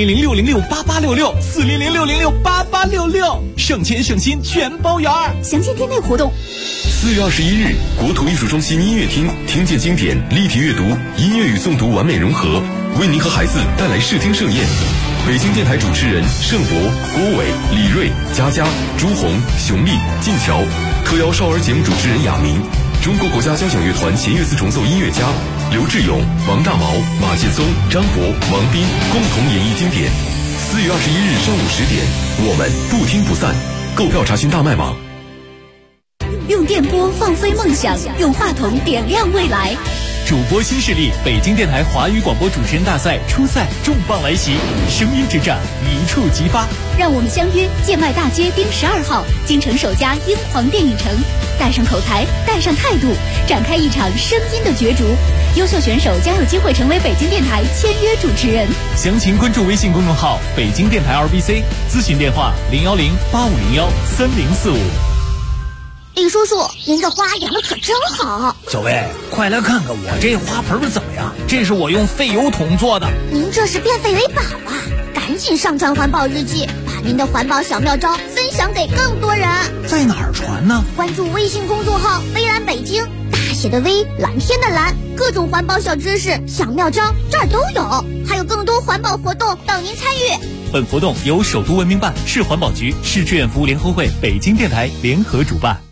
？400-606-8866，400-606-8866。省钱省心全包圆， 详情店内活动。 4月21日，国土艺术中心音乐厅，听见经典，立体阅读，音乐与诵读完美融合，为您和孩子带来视听盛宴。北京电台主持人盛博、郭伟、李锐、佳佳、朱红、熊丽、静乔，特邀少儿节目主持人亚明，中国国家交响乐团弦乐四重奏音乐家刘志勇、王大毛、马劲松、张博、王斌共同演绎经典。4月21日上午10点，我们不听不散。购票查询大麦网。 用电波放飞梦想，用话筒点亮未来。 主播新势力，北京电台华语广播主持人大赛初赛重磅来袭，声音之战一触即发。 让我们相约建外大街丁12号，京城首家英皇电影城，带上口才，带上态度，展开一场声音的角逐。优秀选手将有机会成为北京电台签约主持人。 详情关注微信公众号北京电台 RBC， 咨询电话010-8501-3045。 李叔叔，您这花养的可真好。 小薇，快来看看我这花盆怎么样？这是我用废油桶做的。 您这是变废为宝啊！赶紧上传环保日记，把您的环保小妙招分享给更多人。 在哪儿传呢？ 关注微信公众号微蓝北京，大写的微，蓝天的蓝，各种环保小知识、小妙招这儿都有，还有更多环保活动等您参与。 本活动由首都文明办、市环保局、市志愿服务联合会、北京电台联合主办。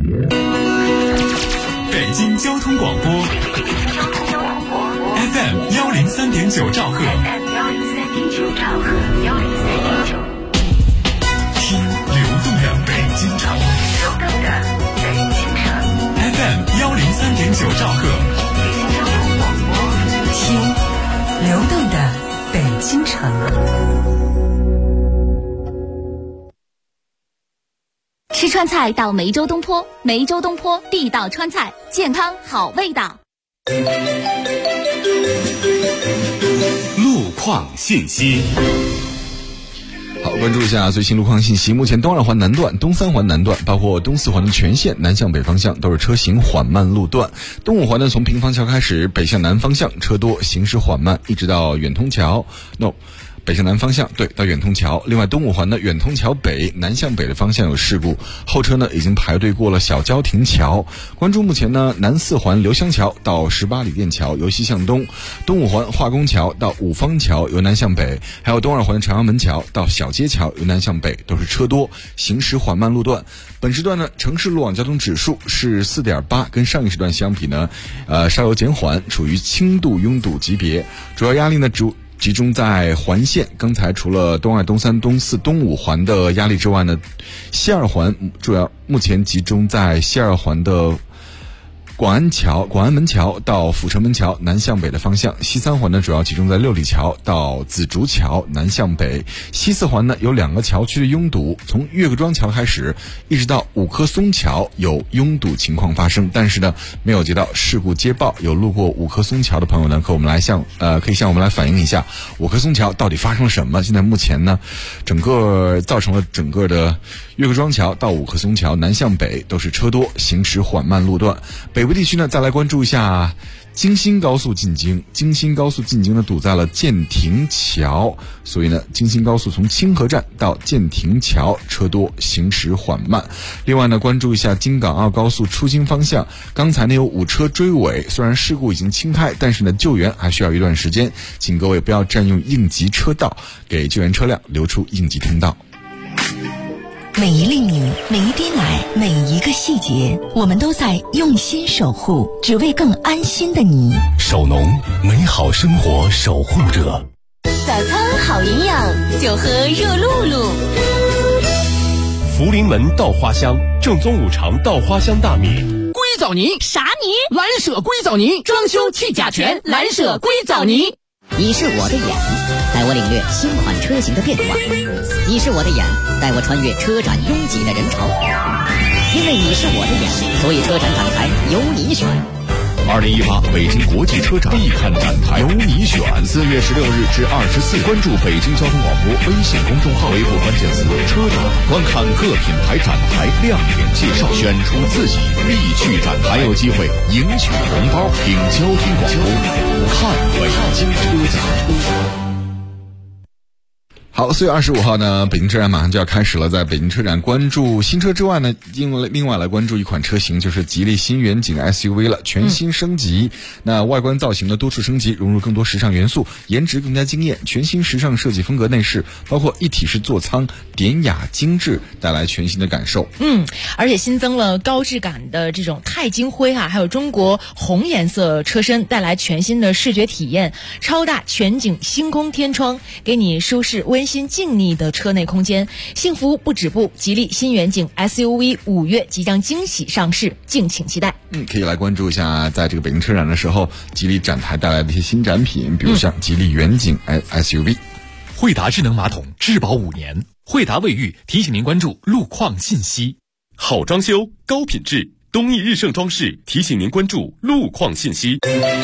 北京交通广播 FM 103.9兆赫，听流动的北京城，FM 103.9兆赫， 听流动的北京城。 吃川菜到梅州东坡，梅州东坡地道川菜，健康好味道。 路况信息。 好，关注一下最新路况信息。目前东二环南段、东三环南段，包括东四环的全线南向北方向都是车行缓慢路段。东五环呢，从平房桥开始北向南方向车多，行驶缓慢，一直到远通桥。北向南方向对到远通桥。另外东五环的远通桥北南向北的方向有事故，后车呢已经排队过了小交亭桥。关注目前呢南四环刘香桥到18里店桥由西向东，东五环化工桥到五方桥由南向北，还有东二环朝阳门桥到小街桥由南向北都是车多，行驶缓慢路段。本时段呢城市路网交通指数是4.8，跟上一时段相比呢稍有减缓，处于轻度拥堵级别。主要压力呢集中在环线，刚才除了东二、东三、东四、东五环的压力之外呢，西二环主要目前集中在西二环的广安门桥到阜成门桥南向北的方向，西三环呢主要集中在六里桥到紫竹桥南向北，西四环呢有2个桥区的拥堵，从岳各庄桥开始一直到五棵松桥有拥堵情况发生，但是呢没有接到事故接报。有路过五棵松桥的朋友呢，可以向我们来反映一下五棵松桥到底发生了什么。现在目前呢造成了整个的岳各庄桥到五棵松桥南向北都是车多，行驶缓慢路段。北部地区呢，再来关注一下京新高速进京。京新高速进京呢，堵在了建亭桥，所以呢，京新高速从清河站到建亭桥车多，行驶缓慢。另外呢，关注一下京港澳高速出京方向，刚才呢有5车追尾，虽然事故已经清开，但是呢救援还需要一段时间，请各位不要占用应急车道，给救援车辆留出应急通道。 每一粒米，每一滴奶，每一个细节，我们都在用心守护，只为更安心的你。 守农，美好生活守护者。 早餐好营养，就喝热露露。 福临门稻花香，正宗5常稻花香大米。 硅藻泥啥泥？ 蓝舍硅藻泥，装修去甲醛，蓝舍硅藻泥。 你是我的眼，带我领略新款车型的变化；你是我的眼，带我穿越车展拥挤的人潮。因为你是我的眼，所以车展展台由你选。 2018北京国际车展必看展台，由你选。4月16日至24，关注北京交通广播微信公众号，回复关键词“车展”，观看各品牌展台亮点介绍，选出自己必去展台，还有机会赢取红包。听交通广播，看北京车展。 好，4月25号呢，北京车展马上就要开始了。在北京车展关注新车之外呢，另外来关注一款车型，就是吉利新远景 SUV 了，全新升级。那外观造型的多处升级，融入更多时尚元素，颜值更加惊艳。全新时尚设计风格内饰，包括一体式座舱，典雅精致，带来全新的感受。 而且新增了高质感的这种钛金灰还有中国红颜色车身，带来全新的视觉体验。超大全景星空天窗，给你舒适温馨静谧的车内空间。幸福不止步，吉利新远景 SUV 5月即将惊喜上市，敬请期待。 可以来关注一下，在这个北京车展的时候，吉利展台带来的一些新展品，比如像吉利远景 SUV。 惠达智能马桶质保5年，惠达卫浴提醒您关注路况信息。 好装修高品质，东义日盛装饰提醒您关注路况信息。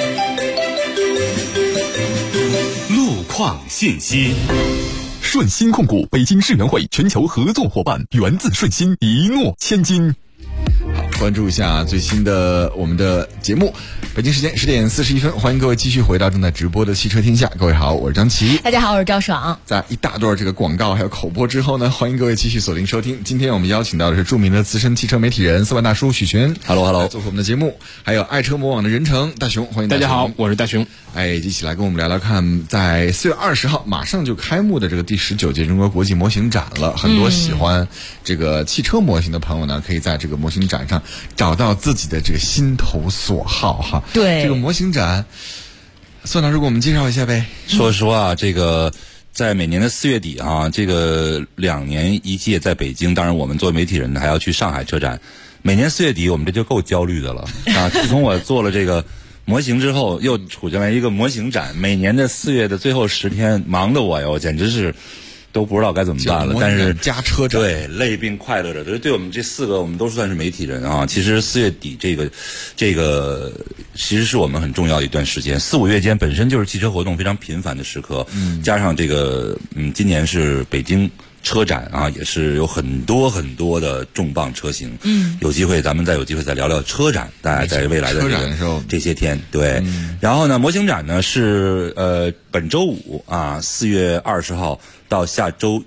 路况信息。 顺鑫控股北京世园会全球合作伙伴，源自顺鑫，一诺千金。 好，关注一下最新的我们的节目。北京时间10点41分，欢迎各位继续回到正在直播的汽车天下。各位好，我是张琪。 大家好，我是赵爽。 在一大段这个广告还有口播之后呢，欢迎各位继续锁定收听。今天我们邀请到的是著名的资深汽车媒体人4万大叔许群。 Hello， 做客我们的节目。还有爱车魔网的任成大熊，欢迎大家好，我是大熊。 一起来跟我们聊聊看，在4月20号马上就开幕的这个第19届中国国际模型展了。很多喜欢这个汽车模型的朋友呢，可以在这个模型展上找到自己的这个心头所好哈。 对， 这个模型展，孙老师给我们介绍一下呗。 说实话，这个在每年的4月底这个2年一届在北京，当然我们作为媒体人还要去上海车展。每年4月底我们这就够焦虑的了自从我做了这个模型之后，又处进来一个模型展，每年的4月的最后10天，忙得我简直是都不知道该怎么办了。但是加车展， 对，累并快乐着。这对我们这4个，我们都算是媒体人其实4月底这个其实是我们很重要的一段时间。4、5月间本身就是汽车活动非常频繁的时刻，加上这个今年是北京车展也是有很多很多的重磅车型。有机会咱们有机会再聊聊车展，大家在未来的这些天。对，然后呢，模型展呢是本周五4月20号到下周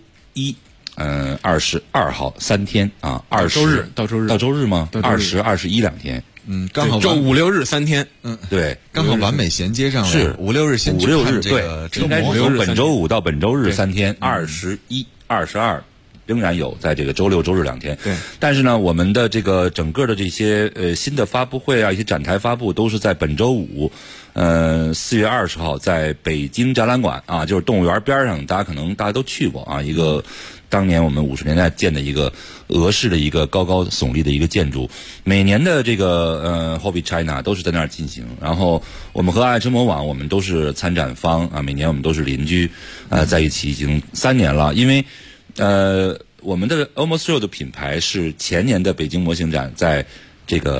122号3天到周日吗？20、21两天。 刚好周5、6日3天。 对， 刚好完美衔接上了。 是 5、6日先去看这个应该是从本周五到本周日3天，21、22仍然有在这个周6、周日2天。 对， 但是呢，我们的这个整个的这些新的发布会一些展台发布都是在本周五，4月20号在北京展览馆就是动物园边上，大家都去过一个当年我们50年代建的一个俄式的一个高高耸立的一个建筑。每年的这个Hobby China 都是在那儿进行，然后我们和爱车魔网我们都是参展方每年我们都是邻居在一起已经3年了。因为我们的 Almost Real 的品牌是前年的北京模型展在这个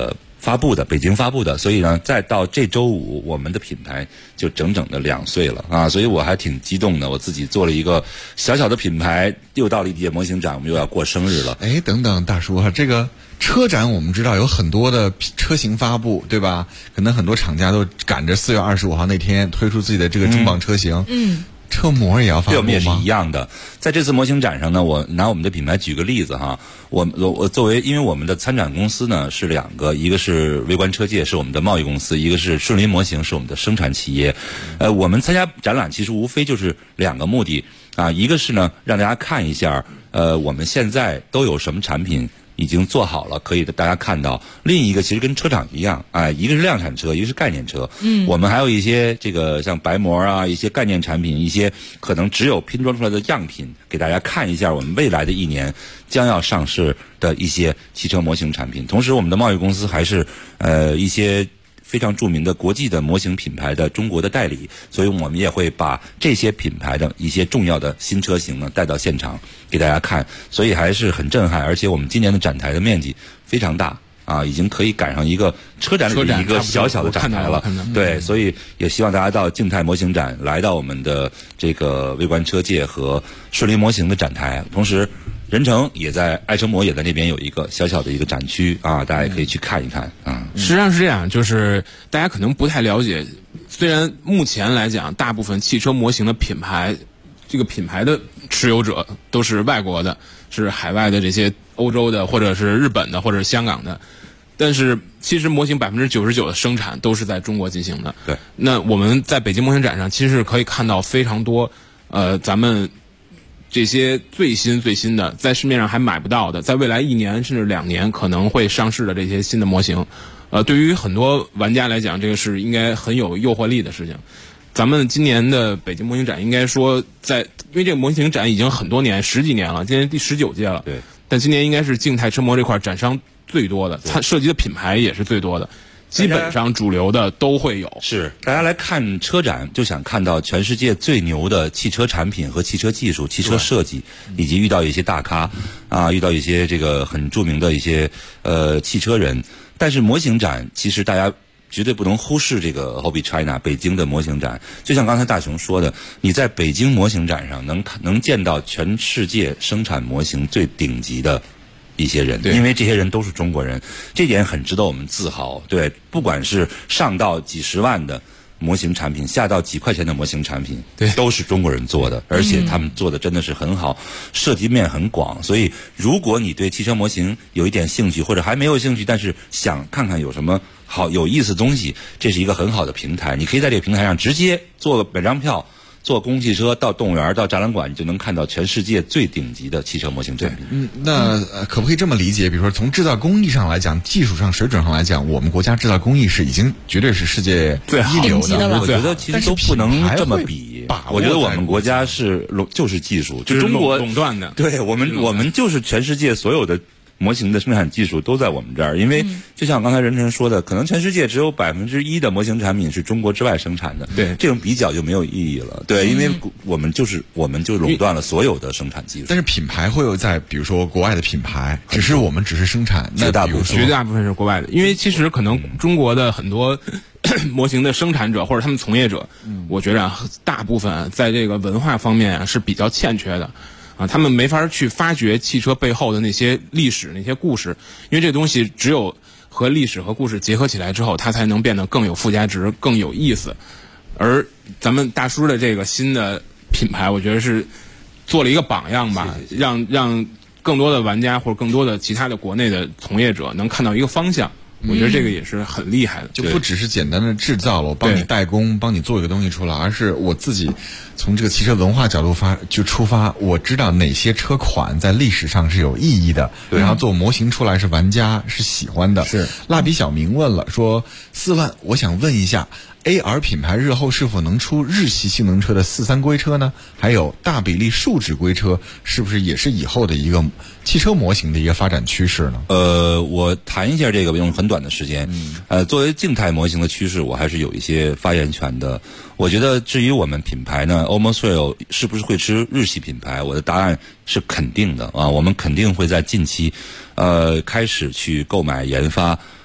发布的，北京发布的，所以呢，再到这周五，我们的品牌就整整的2岁了啊！所以我还挺激动的，我自己做了一个小小的品牌，又到了立体模型展，我们又要过生日了。 哎，等等，大叔啊，这个车展我们知道有很多的车型发布，对吧？可能很多厂家都赶着4月25号那天推出自己的这个重磅车型。车模也要发布吗？ 对，我们也是一样的。在这次模型展上呢，我拿我们的品牌举个例子哈，我作为，因为我们的参展公司呢是2个，一个是微观车界，是我们的贸易公司，一个是顺林模型，是我们的生产企业。我们参加展览其实无非就是2个目的啊，一个是呢让大家看一下我们现在都有什么产品已经做好了，可以大家看到。另一个其实跟车厂一样，一个是量产车，一个是概念车。我们还有一些这个像白膜啊，一些概念产品，一些可能只有拼装出来的样品，给大家看一下我们未来的1年将要上市的一些汽车模型产品。同时，我们的贸易公司还是一些非常著名的国际的模型品牌的中国的代理，所以我们也会把这些品牌的一些重要的新车型呢带到现场给大家看，所以还是很震撼。而且我们今年的展台的面积非常大啊，已经可以赶上一个车展里的一个小小的展台了。对，所以也希望大家到静态模型展来到我们的这个微观车界和顺林模型的展台，同时任成也在爱车模也在那边有一个小小的一个展区啊，大家也可以去看一看啊。 实际上是这样，就是大家可能不太了解，虽然目前来讲，大部分汽车模型的品牌，这个品牌的持有者都是外国的，是海外的这些欧洲的，或者是日本的，或者是香港的，但是其实模型99%的生产都是在中国进行的。 对， 那我们在北京模型展上，其实可以看到非常多，咱们这些最新的，在市面上还买不到的，在未来1年甚至2年可能会上市的这些新的模型，对于很多玩家来讲，这个是应该很有诱惑力的事情。咱们今年的北京模型展应该说因为这个模型展已经很多年，10几年了，今年第19届了。 对。 但今年应该是静态车模这块展商最多的，它涉及的品牌也是最多的。基本上主流的都会有。 是，大家来看车展就想看到全世界最牛的汽车产品和汽车技术、汽车设计，以及遇到一些大咖啊，遇到一些这个很著名的一些汽车人。但是模型展其实大家绝对不能忽视这个 Hobby China 北京的模型展。就像刚才大雄说的，你在北京模型展上能见到全世界生产模型最顶级的一些人，因为这些人都是中国人，这点很值得我们自豪。对，不管是上到几十万的模型产品，下到几块钱的模型产品，对，都是中国人做的，而且他们做的真的是很好，涉及面很广。所以，如果你对汽车模型有一点兴趣，或者还没有兴趣，但是想看看有什么好有意思的东西，这是一个很好的平台。你可以在这个平台上直接买张票。坐公共汽车到动物园、到展览馆，你就能看到全世界最顶级的汽车模型产品。 那可不可以这么理解？比如说，从制造工艺上来讲，技术上、水准上来讲，我们国家制造工艺是已经绝对是世界一流的。 我觉得其实都不能这么比。我觉得我们国家就是技术，就中国垄断的。 对我们就是全世界所有的模型的生产技术都在我们这儿，因为就像刚才任晨说的，可能全世界只有1%的模型产品是中国之外生产的， 对， 这种比较就没有意义了，对，因为我们就垄断了所有的生产技术。 但是品牌会有在，比如说国外的品牌，只是我们只是生产， 绝大部分是国外的，因为其实可能中国的很多模型的生产者或者他们从业者，我觉得大部分在这个文化方面是比较欠缺的。他们没法去发掘汽车背后的那些历史、那些故事，因为这东西只有和历史和故事结合起来之后，它才能变得更有附加值、更有意思。而咱们大叔的这个新的品牌，我觉得是做了一个榜样吧，让更多的玩家或者更多的其他的国内的从业者能看到一个方向。我觉得这个也是很厉害的， 就不只是简单的制造了，我帮你代工，帮你做一个东西出来，而是我自己从这个汽车文化角度出发，我知道哪些车款在历史上是有意义的，然后做模型出来是玩家是喜欢的。 是蜡笔小明问了说4万，我想问一下。AR 品牌日后是否能出日系性能车的43规车呢？还有大比例树脂规车是不是也是以后的一个汽车模型的一个发展趋势呢？ 我谈一下这个，用很短的时间。作为静态模型的趋势，我还是有一些发言权的。我觉得至于我们品牌呢 ，Almost 是不是会吃日系品牌？我的答案是肯定的啊，我们肯定会在近期，开始去购买研发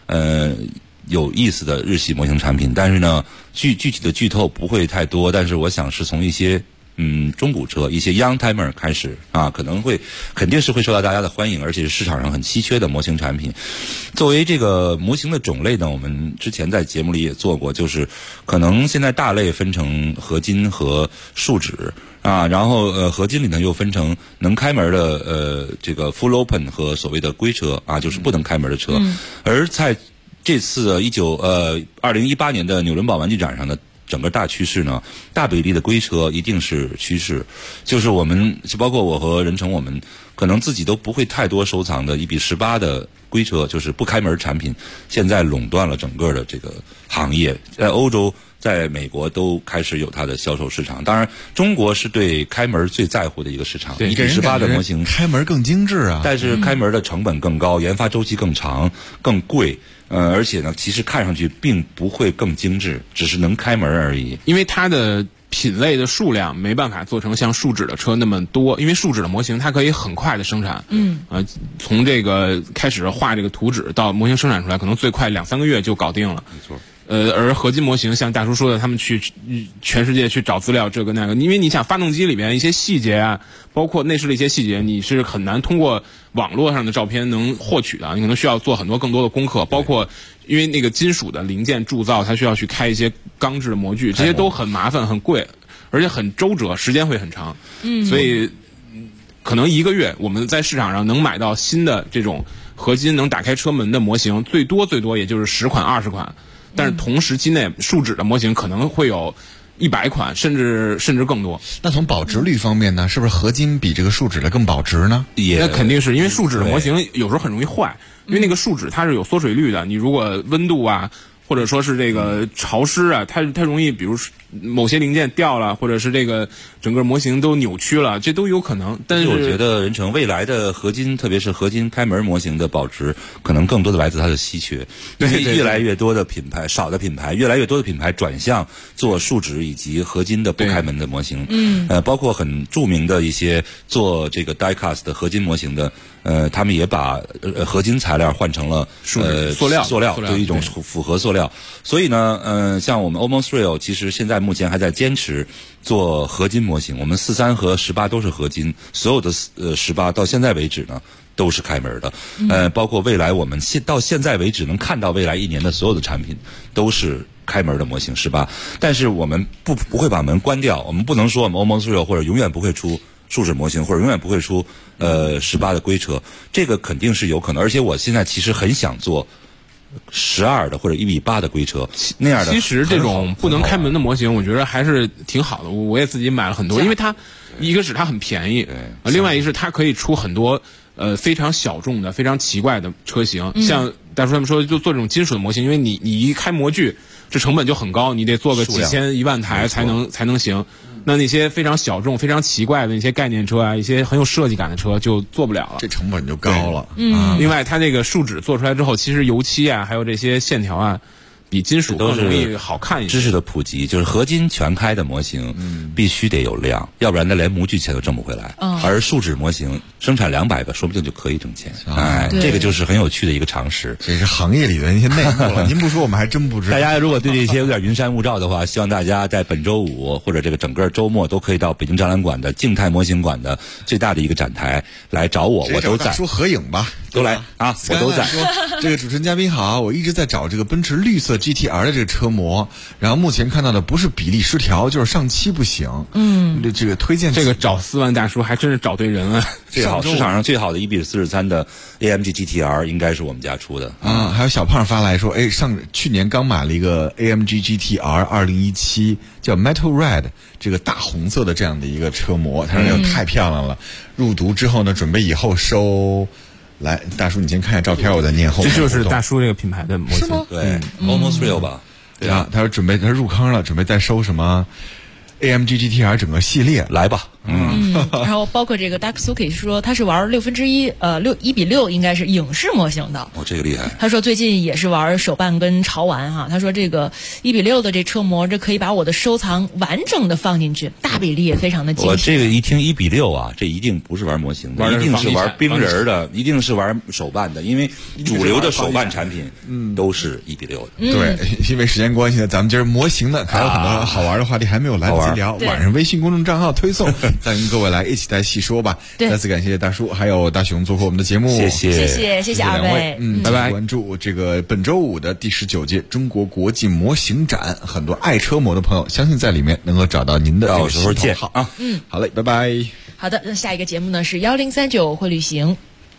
有意思的日系模型产品，但是呢，具体的剧透不会太多，但是我想是从一些中古车、一些 young timer 开始啊，肯定是会受到大家的欢迎，而且是市场上很稀缺的模型产品。作为这个模型的种类呢，我们之前在节目里也做过，就是可能现在大类分成合金和树脂啊，然后合金里呢又分成能开门的这个 full open 和所谓的龟车啊，就是不能开门的车。而在这次2018年的纽伦堡玩具展上的整个大趋势呢，大比例的龟车一定是趋势，就是包括我和任成，我们可能自己都不会太多收藏的1:18的龟车，就是不开门产品，现在垄断了整个的这个行业，在欧洲、在美国都开始有它的销售市场。当然，中国是对开门最在乎的一个市场。1:18的模型开门更精致啊， 但是开门的成本更高，研发周期更长、更贵。而且呢，其实看上去并不会更精致，只是能开门而已。 因为它的品类的数量没办法做成像树脂的车那么多，因为树脂的模型它可以很快的生产。从这个开始画这个图纸到模型生产出来，可能最快2-3个月就搞定了。 没错。 而合金模型像大叔说的，他们去全世界去找资料，这个那个，因为你想发动机里面一些细节啊，包括内饰的一些细节，你是很难通过网络上的照片能获取的，你可能需要做更多的功课，包括因为那个金属的零件铸造，它需要去开一些钢制的模具，这些都很麻烦、很贵，而且很周折，时间会很长。所以可能1个月我们在市场上能买到新的这种合金能打开车门的模型，最多也就是10款、20款。但是同时期内，树脂的模型可能会有100款，甚至更多。 那从保值率方面呢，是不是合金比这个树脂的更保值呢？ 那肯定是，因为树脂的模型有时候很容易坏，因为那个树脂它是有缩水率的，你如果温度啊，或者说是这个潮湿啊，它容易，比如某些零件掉了，或者是这个整个模型都扭曲了，这都有可能。但是我觉得任成未来的合金，特别是合金开门模型的保值，可能更多的来自它的稀缺，因为越来越多的品牌，少的品牌，越来越多的品牌转向做树脂以及合金的不开门的模型。包括很著名的一些做这个 die cast 的合金模型的，他们也把合金材料换成了塑料，就一种复合塑料。所以呢，像我们 Almost Real 其实现在目前还在坚持做合金模型，我们43和18都是合金，所有的18到现在为止呢都是开门的。包括未来我们到现在为止能看到未来1年的所有的产品都是开门的模型18，但是我们不会把门关掉，我们不能说我们 Almost Real 或者永远不会出树脂模型，或者永远不会出18的龟车，这个肯定是有可能。而且我现在其实很想做12的或者1:8的龟车那样的。 其实这种不能开门的模型，我觉得还是挺好的。我也自己买了很多，因为它一个是它很便宜，另外一个是它可以出很多非常小众的、非常奇怪的车型。像大叔他们说，就做这种金属的模型，因为你一开模具，这成本就很高，你得做个几千、1万台才能行。那些非常小众、非常奇怪的那些概念车啊，一些很有设计感的车就做不了了， 这成本就高了。 另外，它这个树脂做出来之后，其实油漆啊，还有这些线条啊，比金属更容易好看一些。 知识的普及，就是合金全开的模型，必须得有量，要不然它连模具钱都挣不回来。而树脂模型生产200个，说不定就可以挣钱。这个就是很有趣的一个常识。 这是行业里的一些内幕了，您不说我们还真不知道。 大家如果对这些有点云山雾罩的话，希望大家在本周5或者这个整个周末都可以到北京展览馆的静态模型馆的最大的一个展台来找我，我都在。 说合影吧， 都来啊，我都在。 这个主持人嘉宾好，我一直在找这个奔驰绿色 GTR 的这个车模，然后目前看到的不是比例失调，就是上漆不行。这个推荐这个找4万大叔还真是找对人了。 最好市场上最好的1:43的 AMG GTR 应该是我们家出的。 还有小胖发来说，去年刚买了一个 AMG GTR 2017，叫 Metal Red， 这个大红色的这样的一个车模，他说太漂亮了。入读之后呢，准备以后收。来，大叔，你先看一下照片，我再念后面。 这就是大叔这个品牌的模型， 对，Almost Real 吧？ 对啊，他说他入坑了，准备再收什么 AMG GTR 整个系列， 来吧。 然后包括这个 Dakusuki 说他是玩1/6，1:6应该是影视模型的。 这个厉害。 他说最近也是玩手办跟潮玩哈，他说这个1:6的这车模，这可以把我的收藏完整的放进去，大比例也非常的精细。 我这个一听1:6啊，这一定不是玩模型的，一定是玩冰人的，一定是玩手办的，因为主流的手办产品都是1:6的。 对，因为时间关系呢，咱们今儿模型呢还有很多好玩的话题还没有来得及聊，晚上微信公众账号推送，再跟各位来一起来细说吧。再次感谢大叔还有大熊做客我们的节目， 谢谢二位， 拜拜。关注这个本周5的第19届中国国际模型展，很多爱车模的朋友，相信在里面能够找到您的这个心头好啊。好嘞，拜拜。 好的，那下一个节目呢是1039会旅行。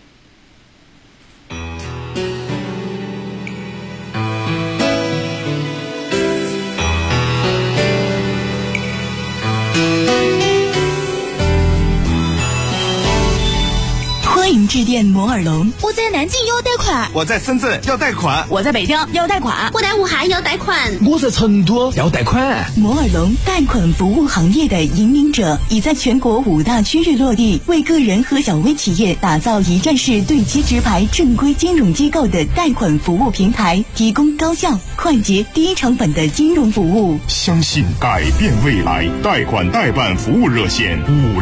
欢迎致电摩尔龙。 我在南京要贷款， 我在深圳要贷款， 我在北京要贷款， 我在武汉要贷款， 我在成都要贷款。 摩尔龙贷款服务行业的引领者，已在全国5大区域落地，为个人和小微企业打造一站式对接直排正规金融机构的贷款服务平台，提供高效、快捷、低成本的金融服务。 相信改变未来，贷款代办服务热线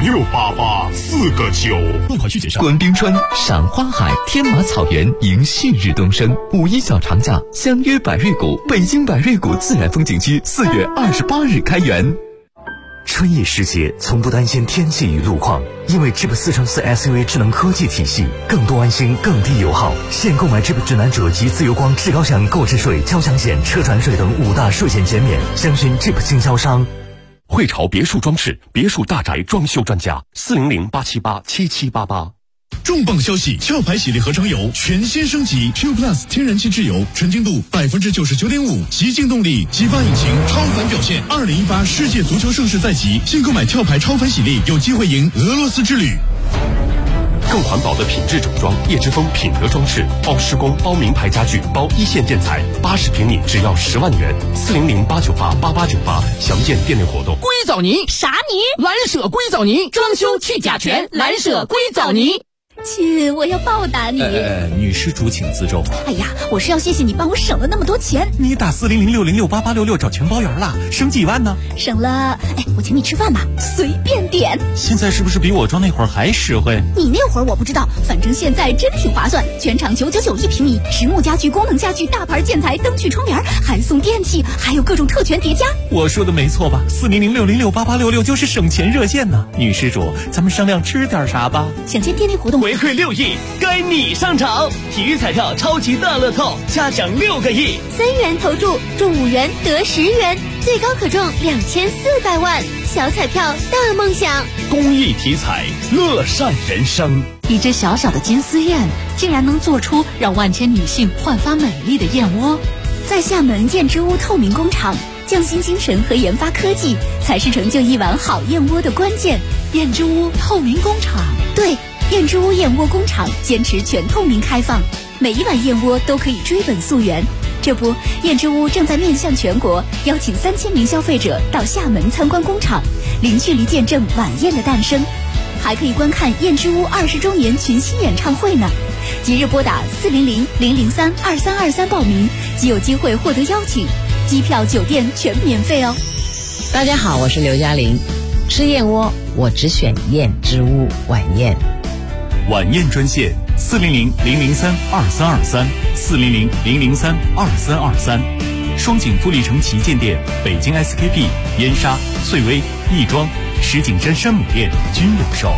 5688 4个9。 贷款续简上。关冰川、赏花海、天马草原迎旭日东升。5·1小长假，相约百瑞谷，北京百瑞谷自然风景区4月28日开园。 春意时节，从不担心天气与路况，因为 Jeep 4乘4 SUV 智能科技体系，更多安心，更低油耗。现购买 Jeep 指南者及自由光至高享购置税、交强险、车船税等5大税险减免，详询 Jeep 经销商。 汇潮别墅装饰，别墅大宅装修专家，400-878-7788。 重磅消息！壳牌洗涤合成油全新升级 Q Plus 天然气质油，纯净度99.5%，极净动力，激发引擎，超凡表现。2018世界足球盛世在即，新购买壳牌超凡洗涤，有机会赢俄罗斯之旅。 更环保的品质整装，叶之峰品德装饰，包施工，包名牌家具，包一线建材，80平米只要10万元，400-898-8898，详见店内活动。 硅藻泥啥泥？蓝舍硅藻泥，装修去甲醛，蓝舍硅藻泥。 亲，我要报答你。 女施主请自重。 哎呀，我是要谢谢你帮我省了那么多钱。 你打400-606-8866找全包圆了，省几万呢？ 省了，我请你吃饭吧，随便点。 现在是不是比我装那会儿还实惠？ 你那会儿我不知道，反正现在真挺划算，全场999一平米，实木家具、功能家具、大牌建材、灯具、窗帘，还送电器，还有各种特权叠加。 我说的没错吧？400-606-8866就是省钱热线呢。女施主，咱们商量吃点啥吧？ 想见店内活动。 回馈6亿，该你上场！体育彩票超级大乐透，嘉奖6个亿 ，3元投注，中5元得10元，最高可中2400万。小彩票大梦想， 公益体彩，乐善人生。 一只小小的金丝燕，竟然能做出让万千女性焕发美丽的燕窝。 在厦门燕之屋透明工厂，匠心精神和研发科技才是成就一碗好燕窝的关键。 燕之屋透明工厂， 对。燕之屋燕窝工厂坚持全透明开放，每一碗燕窝都可以追本溯源。这不，燕之屋正在面向全国，邀请3000名消费者到厦门参观工厂，零距离见证晚宴的诞生，还可以观看燕之屋20周年群星演唱会呢。即日拨打400-003-2323报名，即有机会获得邀请，机票、酒店全免费哦。 大家好，我是刘嘉玲，吃燕窝我只选燕之屋晚宴。 晚宴专线400-003-2323，400-003-2323，双井富力城旗舰店、北京 SKP、燕莎、翠微、亦庄、石景山山姆店均有售。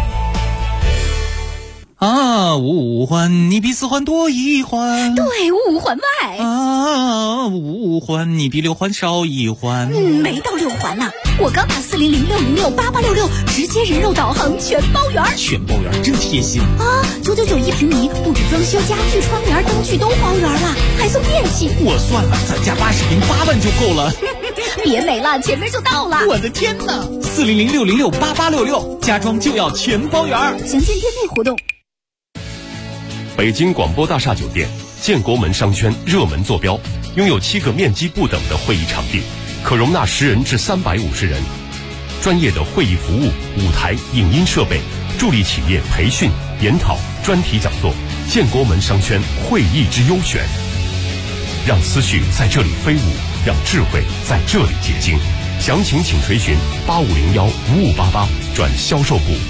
啊，五环你比4环多1环， 对，5环外。 啊，5环你比6环少1环。 没到6环呢。我刚打400-606-8866，直接人肉导航全包圆。 全包圆真贴心啊！999一平米，不止装修、家具、窗帘、灯具都包圆了，还送电器。 我算了，咱家80平8万就够了。 别美了，前面就到了。 我的天哪！400-606-8866，家装就要全包圆。 详见店内活动。 北京广播大厦酒店，建国门商圈热门坐标，拥有7个面积不等的会议场地，可容纳10人至350人。 专业的会议服务、舞台、影音设备，助力企业培训、研讨、专题讲座，建国门商圈会议之优选。让思绪在这里飞舞，让智慧在这里结晶。详情请垂询8501-5588转销售部。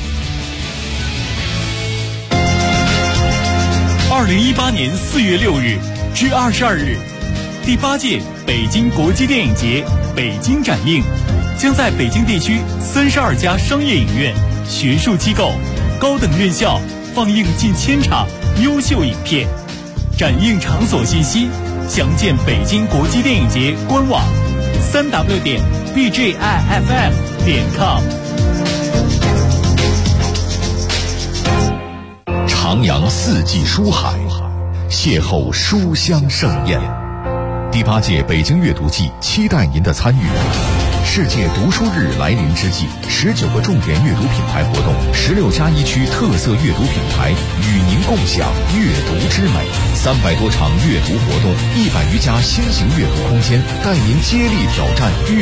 2018年4月6日至22日，第8届北京国际电影节北京展映将在北京地区32家商业影院、学术机构、高等院校放映近1000场优秀影片。展映场所信息详见北京国际电影节官网3w.bjiff.com。 徜徉四季书海，邂逅书香盛宴。第8届北京阅读季期待您的参与。世界读书日来临之际，19个重点阅读品牌活动，16家一区特色阅读品牌与您共享阅读之美，300多场阅读活动，100余家新型阅读空间，带您接力挑战阅